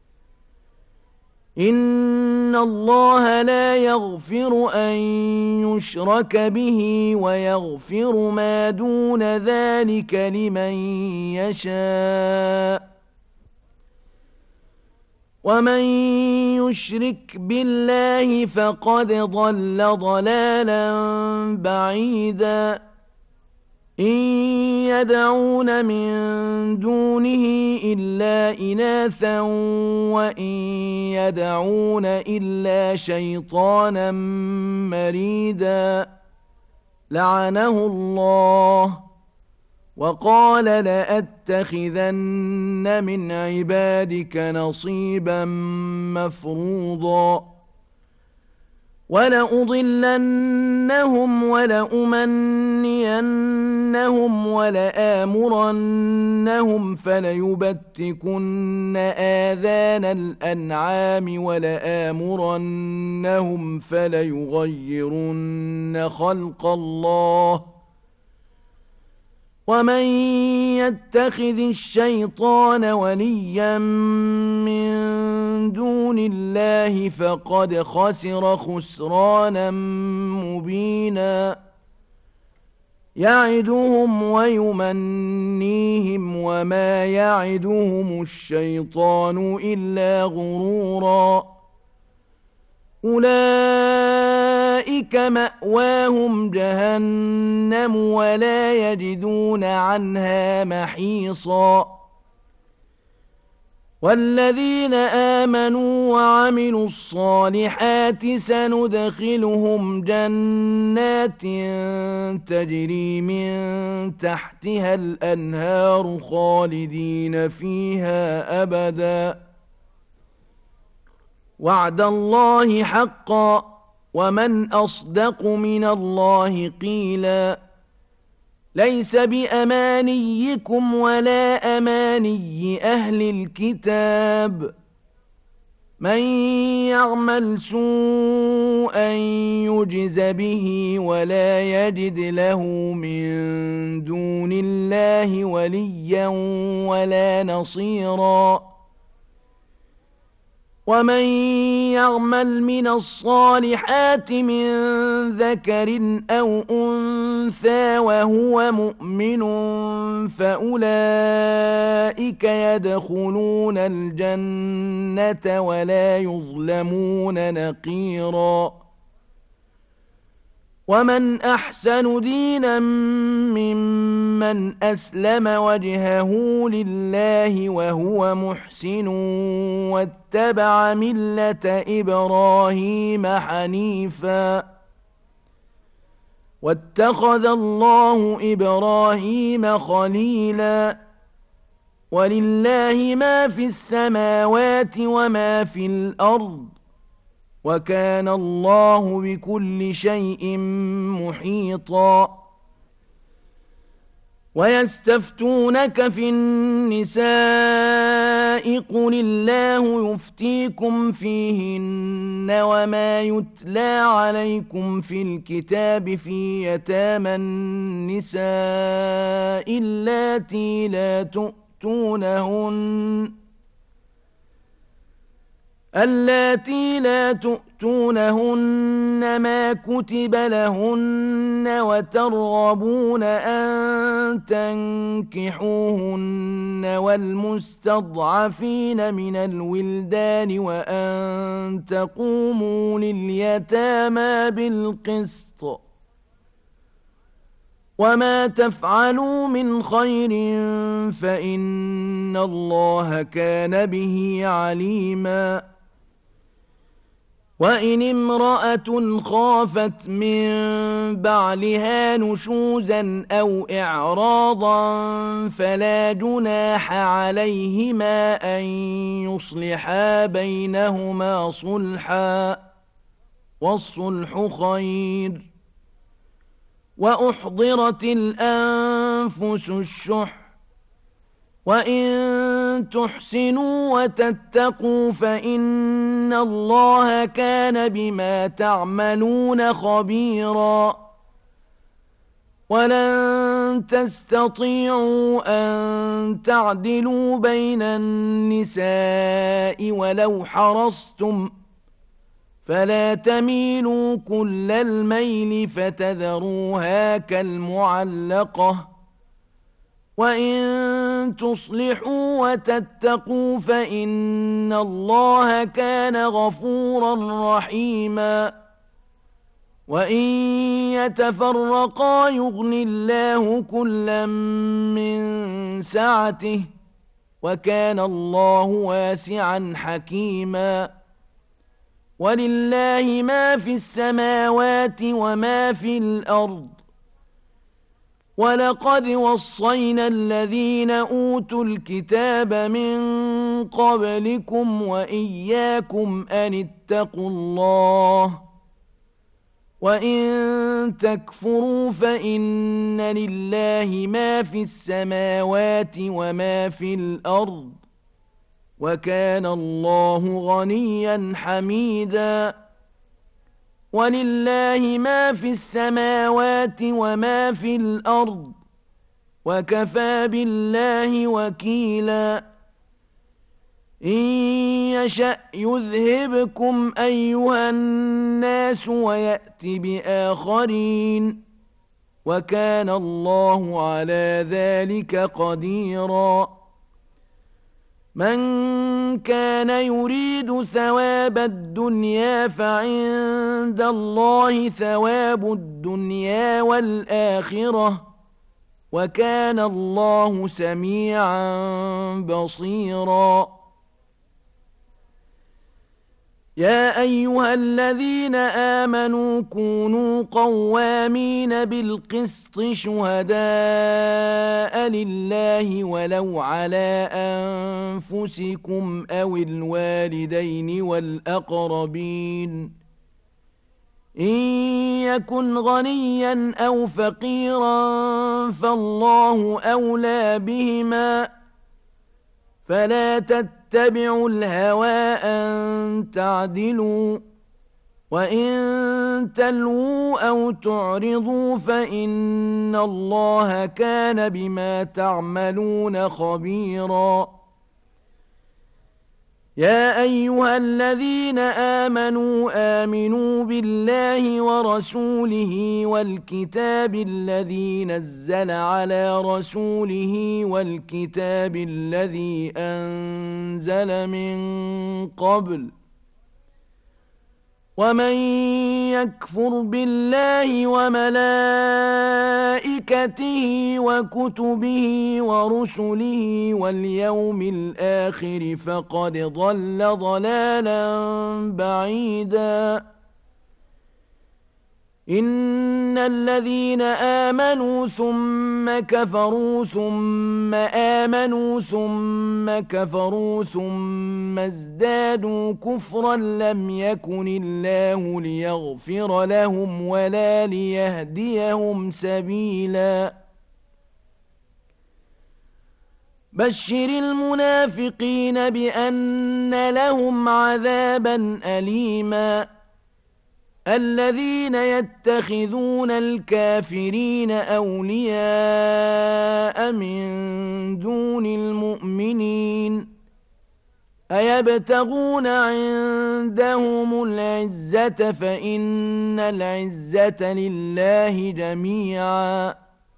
إن الله لا يغفر أن يشرك به ويغفر ما دون ذلك لمن يشاء، ومن يشرك بالله فقد ضل ضلالا بعيدا إن يدعون من دونه إلا إناثا وإن يدعون إلا شيطانا مريدا لعنه الله وقال لأتخذن من عبادك نصيبا مفروضا ولأضلنهم ولأمنينهم ولآمرنهم فليبتكن آذان الأنعام ولآمرنهم فليغيرن خلق الله ومن يتخذ الشيطان وليا من دون الله فقد خسر خسرانا مبينا يعدهم ويمنيهم وما يعدهم الشيطان إلا غرورا أولئك مأواهم جهنم ولا يجدون عنها محيصا والذين آمنوا وعملوا الصالحات سندخلهم جنات تجري من تحتها الأنهار خالدين فيها أبدا وعد الله حقا ومن أصدق من الله قيلا ليس بأمانيكم ولا أماني أهل الكتاب من يعمل سوءا يجز به ولا يجد له من دون الله وليا ولا نصيرا ومن يعمل من الصالحات من ذكر أو أنثى وهو مؤمن فأولئك يدخلون الجنة ولا يظلمون نقيرا ومن أحسن دينا ممن أسلم وجهه لله وهو محسن واتبع ملة إبراهيم حنيفا واتخذ الله إبراهيم خليلا ولله ما في السماوات وما في الأرض وكان الله بكل شيء محيطا ويستفتونك في النساء قل الله يفتيكم فيهن وما يتلى عليكم في الكتاب في يتامى النساء اللاتي لا تؤتونهن اللاتي لا تؤتونهن ما كتب لهن وترغبون أن تنكحوهن والمستضعفين من الولدان وأن تقوموا لليتامى بالقسط وما تفعلوا من خير فإن الله كان به عليما وإن امرأة خافت من بعلها نشوزا أو إعراضا فلا جناح عليهما أن يصلحا بينهما صلحا والصلح خير وأحضرت الأنفس الشح وإن تحسنوا وتتقوا فإن الله كان بما تعملون خبيرا ولن تستطيعوا أن تعدلوا بين النساء ولو حرصتم فلا تميلوا كل الميل فتذروها كالمعلقة وإن تصلحوا وتتقوا فإن الله كان غفورا رحيما وإن يتفرقا يغن الله كلا من سعته وكان الله واسعا حكيما ولله ما في السماوات وما في الأرض ولقد وصينا الذين أوتوا الكتاب من قبلكم وإياكم أن اتقوا الله وإن تكفروا فإن لله ما في السماوات وما في الأرض وكان الله غنيا حميدا ولله ما في السماوات وما في الأرض وكفى بالله وكيلا إن يشأ يذهبكم أيها الناس ويأت بآخرين وكان الله على ذلك قديرا من كان يريد ثواب الدنيا فعند الله ثواب الدنيا والآخرة وكان الله سميعا بصيرا يا أيها الذين آمنوا كونوا قوامين بالقسط شهداء لله ولو على أنفسكم أو الوالدين والأقربين إن يكن غنيا أو فقيرا فالله أولى بهما فلا تتبعوا الهوى أن تعدلوا وإن تلووا أو تعرضوا فإن الله كان بما تعملون خبيرا يا أيها الذين آمنوا آمنوا بالله ورسوله والكتاب الذي نزل على رسوله والكتاب الذي أنزل من قبل ومن يكفر بالله وملائكته وكتبه ورسله واليوم الآخر فقد ضل ضلالا بعيدا إن الذين آمنوا ثم كفروا ثم آمنوا ثم كفروا ثم ازدادوا كفرا لم يكن الله ليغفر لهم ولا ليهديهم سبيلا بشر المنافقين بأن لهم عذابا أليما الذين يتخذون الكافرين أولياء من دون المؤمنين أيبتغون عندهم العزة فإن العزة لله جميعا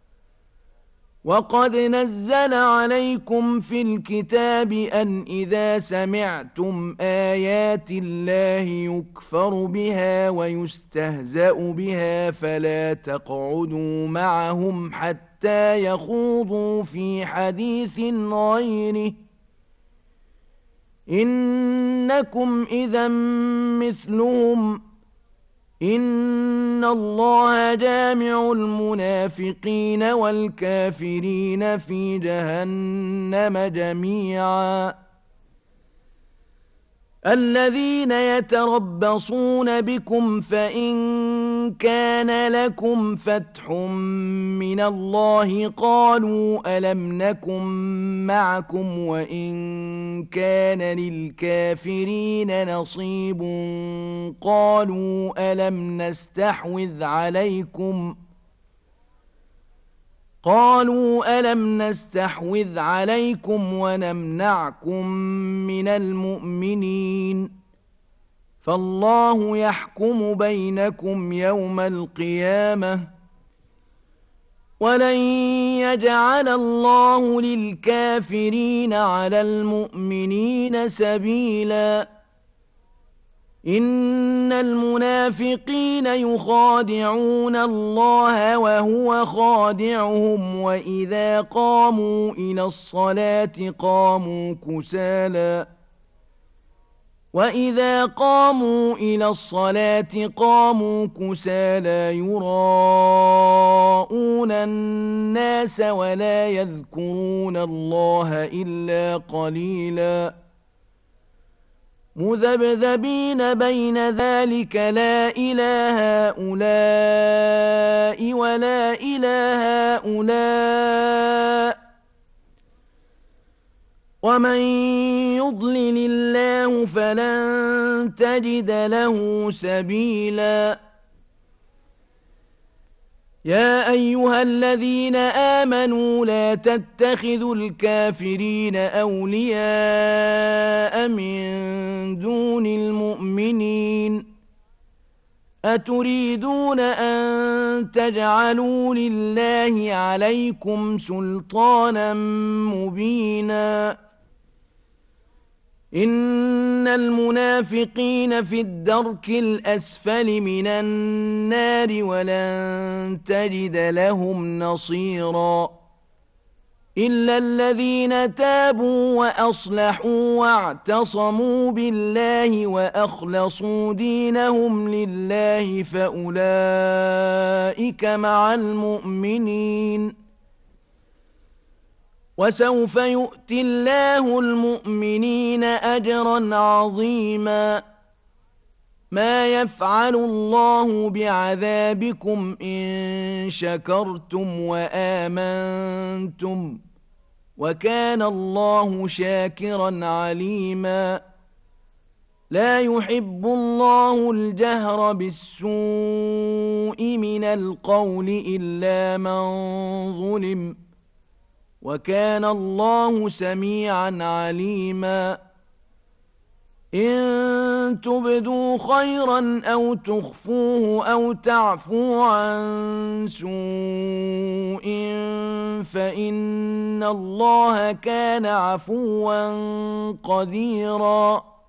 وقد نزل عليكم في الكتاب أن إذا سمعتم آيات الله يكفر بها ويستهزأ بها فلا تقعدوا معهم حتى يخوضوا في حديث غيره إنكم إذا مثلهم إن الله جامع المنافقين والكافرين في جهنم جميعا الذين يتربصون بكم فإن كان لكم فتح من الله قالوا ألم نكن معكم وإن كان للكافرين نصيب قالوا ألم نستحوذ عليكم قالوا ألم نستحوذ عليكم ونمنعكم من المؤمنين فالله يحكم بينكم يوم القيامة ولن يجعل الله للكافرين على المؤمنين سبيلا إن المنافقين يخادعون الله وهو خادعهم وإذا قاموا إلى الصلاة قاموا كسالى وإذا قاموا إلى الصلاة قاموا كسالى يراءون الناس ولا يذكرون الله إلا قليلا مذبذبين بين ذلك لا إله هؤلاء ولا إله هؤلاء ومن يضلل الله فلن تجد له سبيلا يا أيها الذين آمنوا لا تتخذوا الكافرين أولياء من دون المؤمنين أتريدون أن تجعلوا لله عليكم سلطانا مبينا إن المنافقين في الدرك الأسفل من النار ولن تجد لهم نصيرا إلا الذين تابوا وأصلحوا واعتصموا بالله وأخلصوا دينهم لله فأولئك مع المؤمنين وسوف يؤتي الله المؤمنين أجرا عظيما ما يفعل الله بعذابكم إن شكرتم وآمنتم وكان الله شاكرا عليما لا يحب الله الجهر بالسوء من القول إلا من ظلم وكان الله سميعا عليما إن تبدوا خيرا أو تخفوه أو تعفوا عن سوء فإن الله كان عفوا قديرا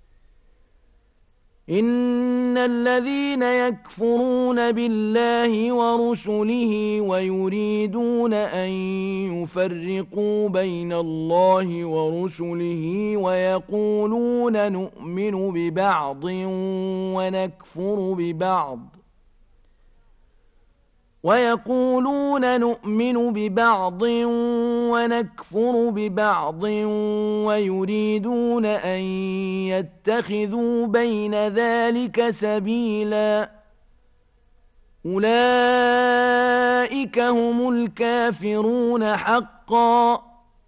إن الذين يكفرون بالله ورسله ويريدون أن يفرقوا بين الله ورسله ويقولون نؤمن ببعض ونكفر ببعض ويقولون نؤمن ببعض ونكفر ببعض ويريدون أن يتخذوا بين ذلك سبيلا أولئك هم الكافرون حقا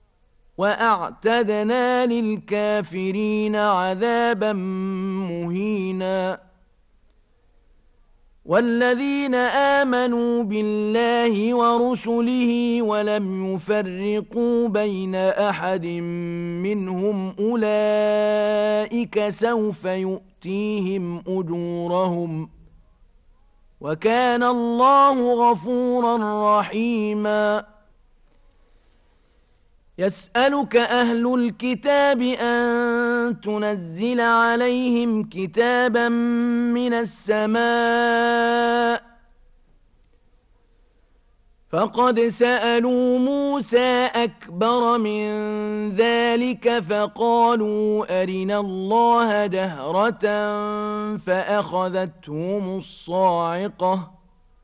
وأعتدنا للكافرين عذابا مهينا والذين آمنوا بالله ورسله ولم يفرقوا بين أحد منهم أولئك سوف يؤتيهم أجورهم وكان الله غفورا رحيما يسألك أهل الكتاب أن تنزل عليهم كتابا من السماء فقد سألوا موسى أكبر من ذلك فقالوا أرنا الله جهرة فأخذتهم الصاعقة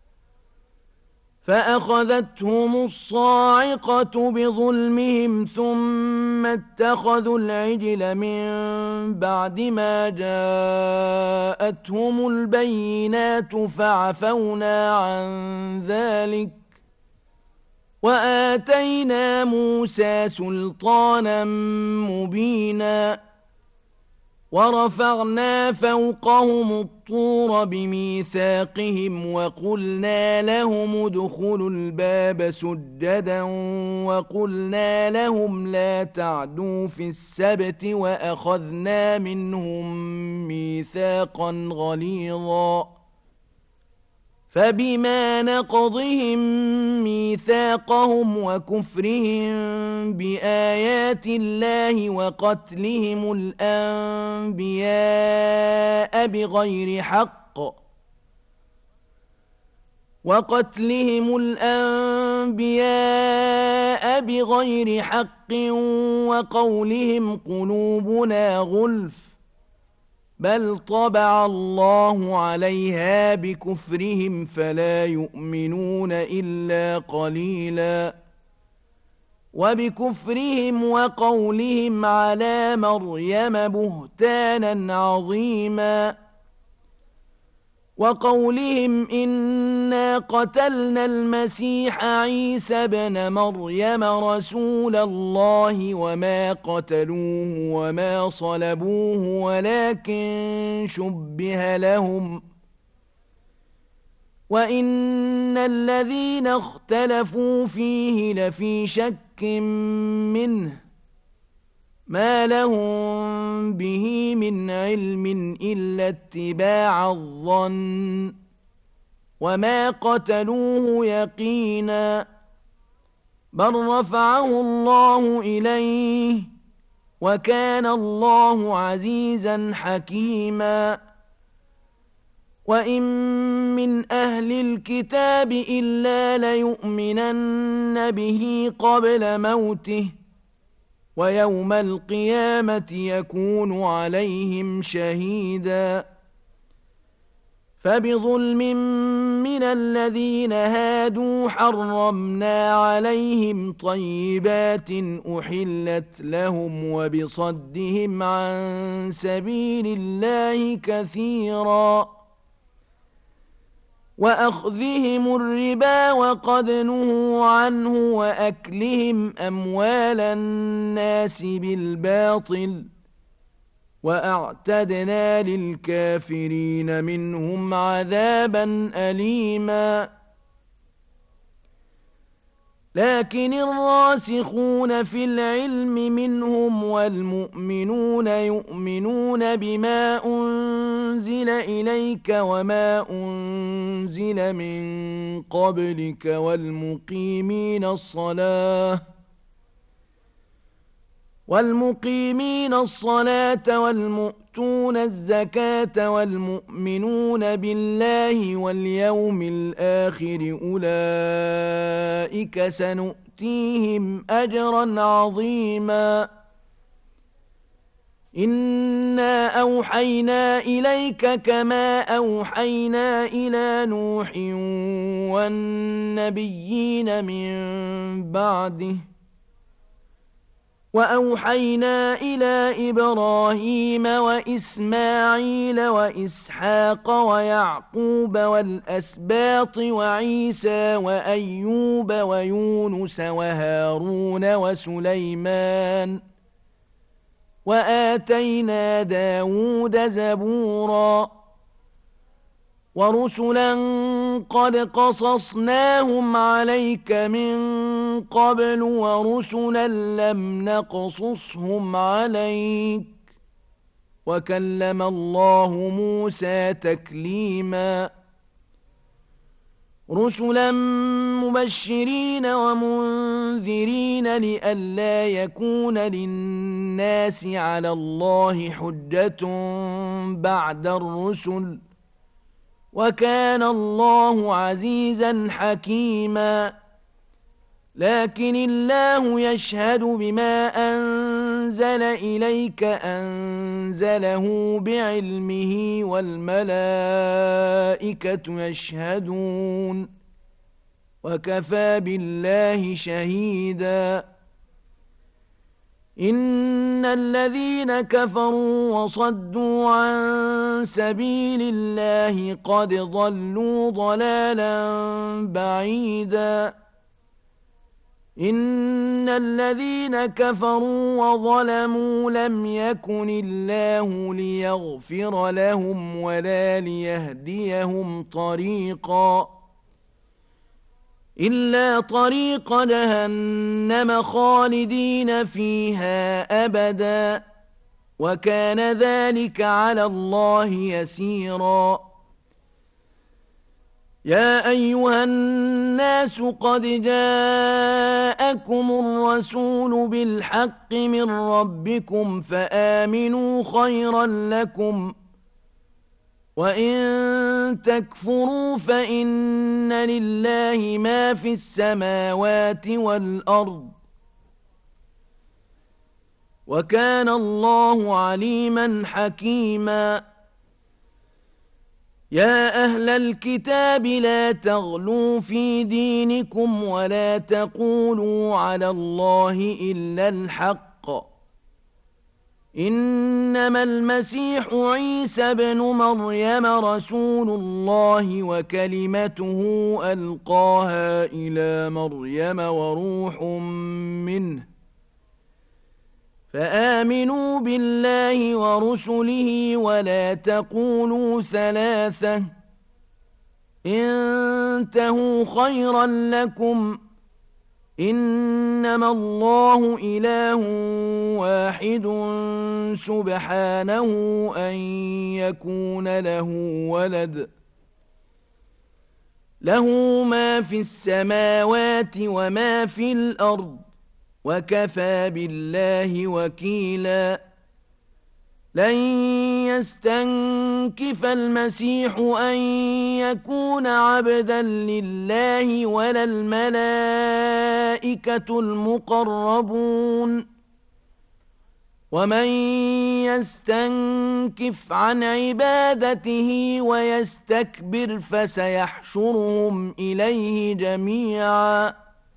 فأخذتهم الصاعقة بظلمهم ثم اتخذوا العجل من بعد ما جاءتهم البينات فعفونا عن ذلك وآتينا موسى سلطانا مبينا ورفعنا فوقهم الطور بميثاقهم وقلنا لهم ادخلوا الباب سجدا وقلنا لهم لا تعدوا في السبت وأخذنا منهم ميثاقا غليظا فبما نقضهم ميثاقهم وكفرهم بآيات الله وقتلهم الأنبياء بغير حق وقتلهم الأنبياء بغير حق وقولهم قلوبنا غلف بل طبع الله عليها بكفرهم فلا يؤمنون إلا قليلا وبكفرهم وقولهم على مريم بهتانا عظيما وقولهم إنا قتلنا المسيح عيسى بن مريم رسول الله وما قتلوه وما صلبوه ولكن شبه لهم وإن الذين اختلفوا فيه لفي شك منه ما لهم به من علم إلا اتباع الظن وما قتلوه يقينا بل رفعه الله إليه وكان الله عزيزا حكيما وإن من أهل الكتاب إلا ليؤمنن به قبل موته ويوم القيامة يكون عليهم شهيدا فبظلم من الذين هادوا حرمنا عليهم طيبات أحلت لهم وبصدهم عن سبيل الله كثيرا وأخذهم الربا وقد نهوا عنه وأكلهم أموال الناس بالباطل وأعتدنا للكافرين منهم عذابا أليما لكن الراسخون في العلم منهم والمؤمنون يؤمنون بما أنزل إليك وما أنزل من قبلك والمقيمين الصلاة والمقيمين الصلاة والمؤتون الزكاة والمؤمنون بالله واليوم الآخر أولئك سنؤتيهم أجرا عظيما إنا أوحينا إليك كما أوحينا إلى نوح والنبيين من بعده وأوحينا إلى إبراهيم وإسماعيل وإسحاق ويعقوب والأسباط وعيسى وأيوب ويونس وهارون وسليمان وآتينا داود زبورا ورسلا قد قصصناهم عليك من قبل ورسلا لم نقصصهم عليك وكلم الله موسى تكليما رسلا مبشرين ومنذرين لئلا يكون للناس على الله حجة بعد الرسل وكان الله عزيزا حكيما لكن الله يشهد بما أنزل إليك أنزله بعلمه والملائكة يشهدون وكفى بالله شهيدا إن الذين كفروا وصدوا عن سبيل الله قد ضلوا ضلالا بعيدا إن الذين كفروا وظلموا لم يكن الله ليغفر لهم ولا ليهديهم طريقا إلا طريق جهنم خالدين فيها أبدا وكان ذلك على الله يسيرا يا أيها الناس قد جاءكم الرسول بالحق من ربكم فآمنوا خيرا لكم وإن تكفروا فإن لله ما في السماوات والأرض وكان الله عليما حكيما يا أهل الكتاب لا تغلوا في دينكم ولا تقولوا على الله إلا الحق إنما المسيح عيسى بن مريم رسول الله وكلمته ألقاها إلى مريم وروح منه فآمنوا بالله ورسله ولا تقولوا ثلاثة انتهوا خيرا لكم إنما الله إله واحد سبحانه أن يكون له ولد له ما في السماوات وما في الأرض وكفى بالله وكيلا لن يستنكف المسيح أن يكون عبدا لله ولا الملائكة المقربون ومن يستنكف عن عبادته ويستكبر فسيحشرهم إليه جميعا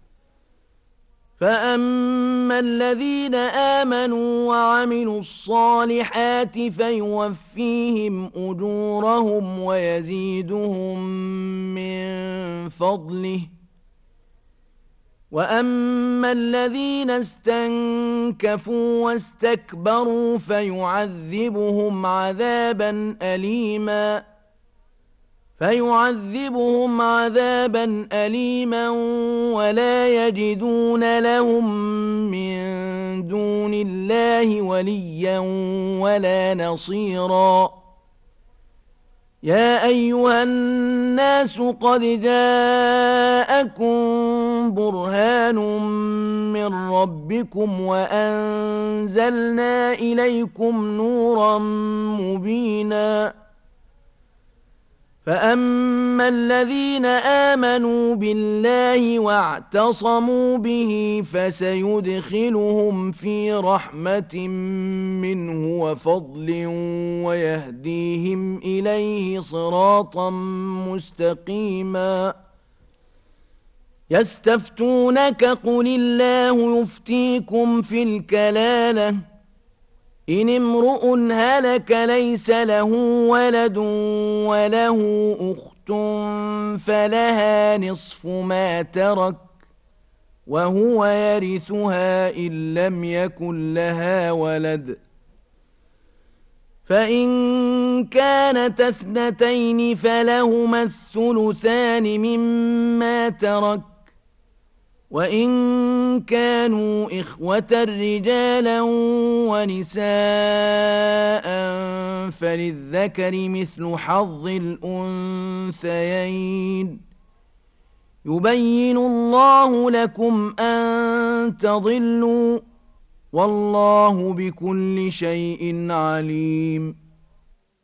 فأما الذين آمنوا وعملوا الصالحات فيوفيهم أجورهم ويزيدهم من فضله وأما الذين استنكفوا واستكبروا فيعذبهم عذابا أليما فيعذبهم عذابا أليما ولا يجدون لهم من دون الله وليا ولا نصيرا يا أيها الناس قد جاءكم برهان من ربكم وأنزلنا إليكم نورا مبينا فأما الذين آمنوا بالله واعتصموا به فسيدخلهم في رحمة منه وفضل ويهديهم إليه صراطا مستقيما يستفتونك قل الله يفتيكم في الكلالة إن امرؤ هلك ليس له ولد وله أخت فلها نصف ما ترك وهو يرثها إن لم يكن لها ولد فإن كانت اثنتين فلهما الثلثان مما ترك وإن كانوا إخوة رجالا ونساء فللذكر مثل حظ الأنثيين يبين الله لكم أن تضلوا والله بكل شيء عليم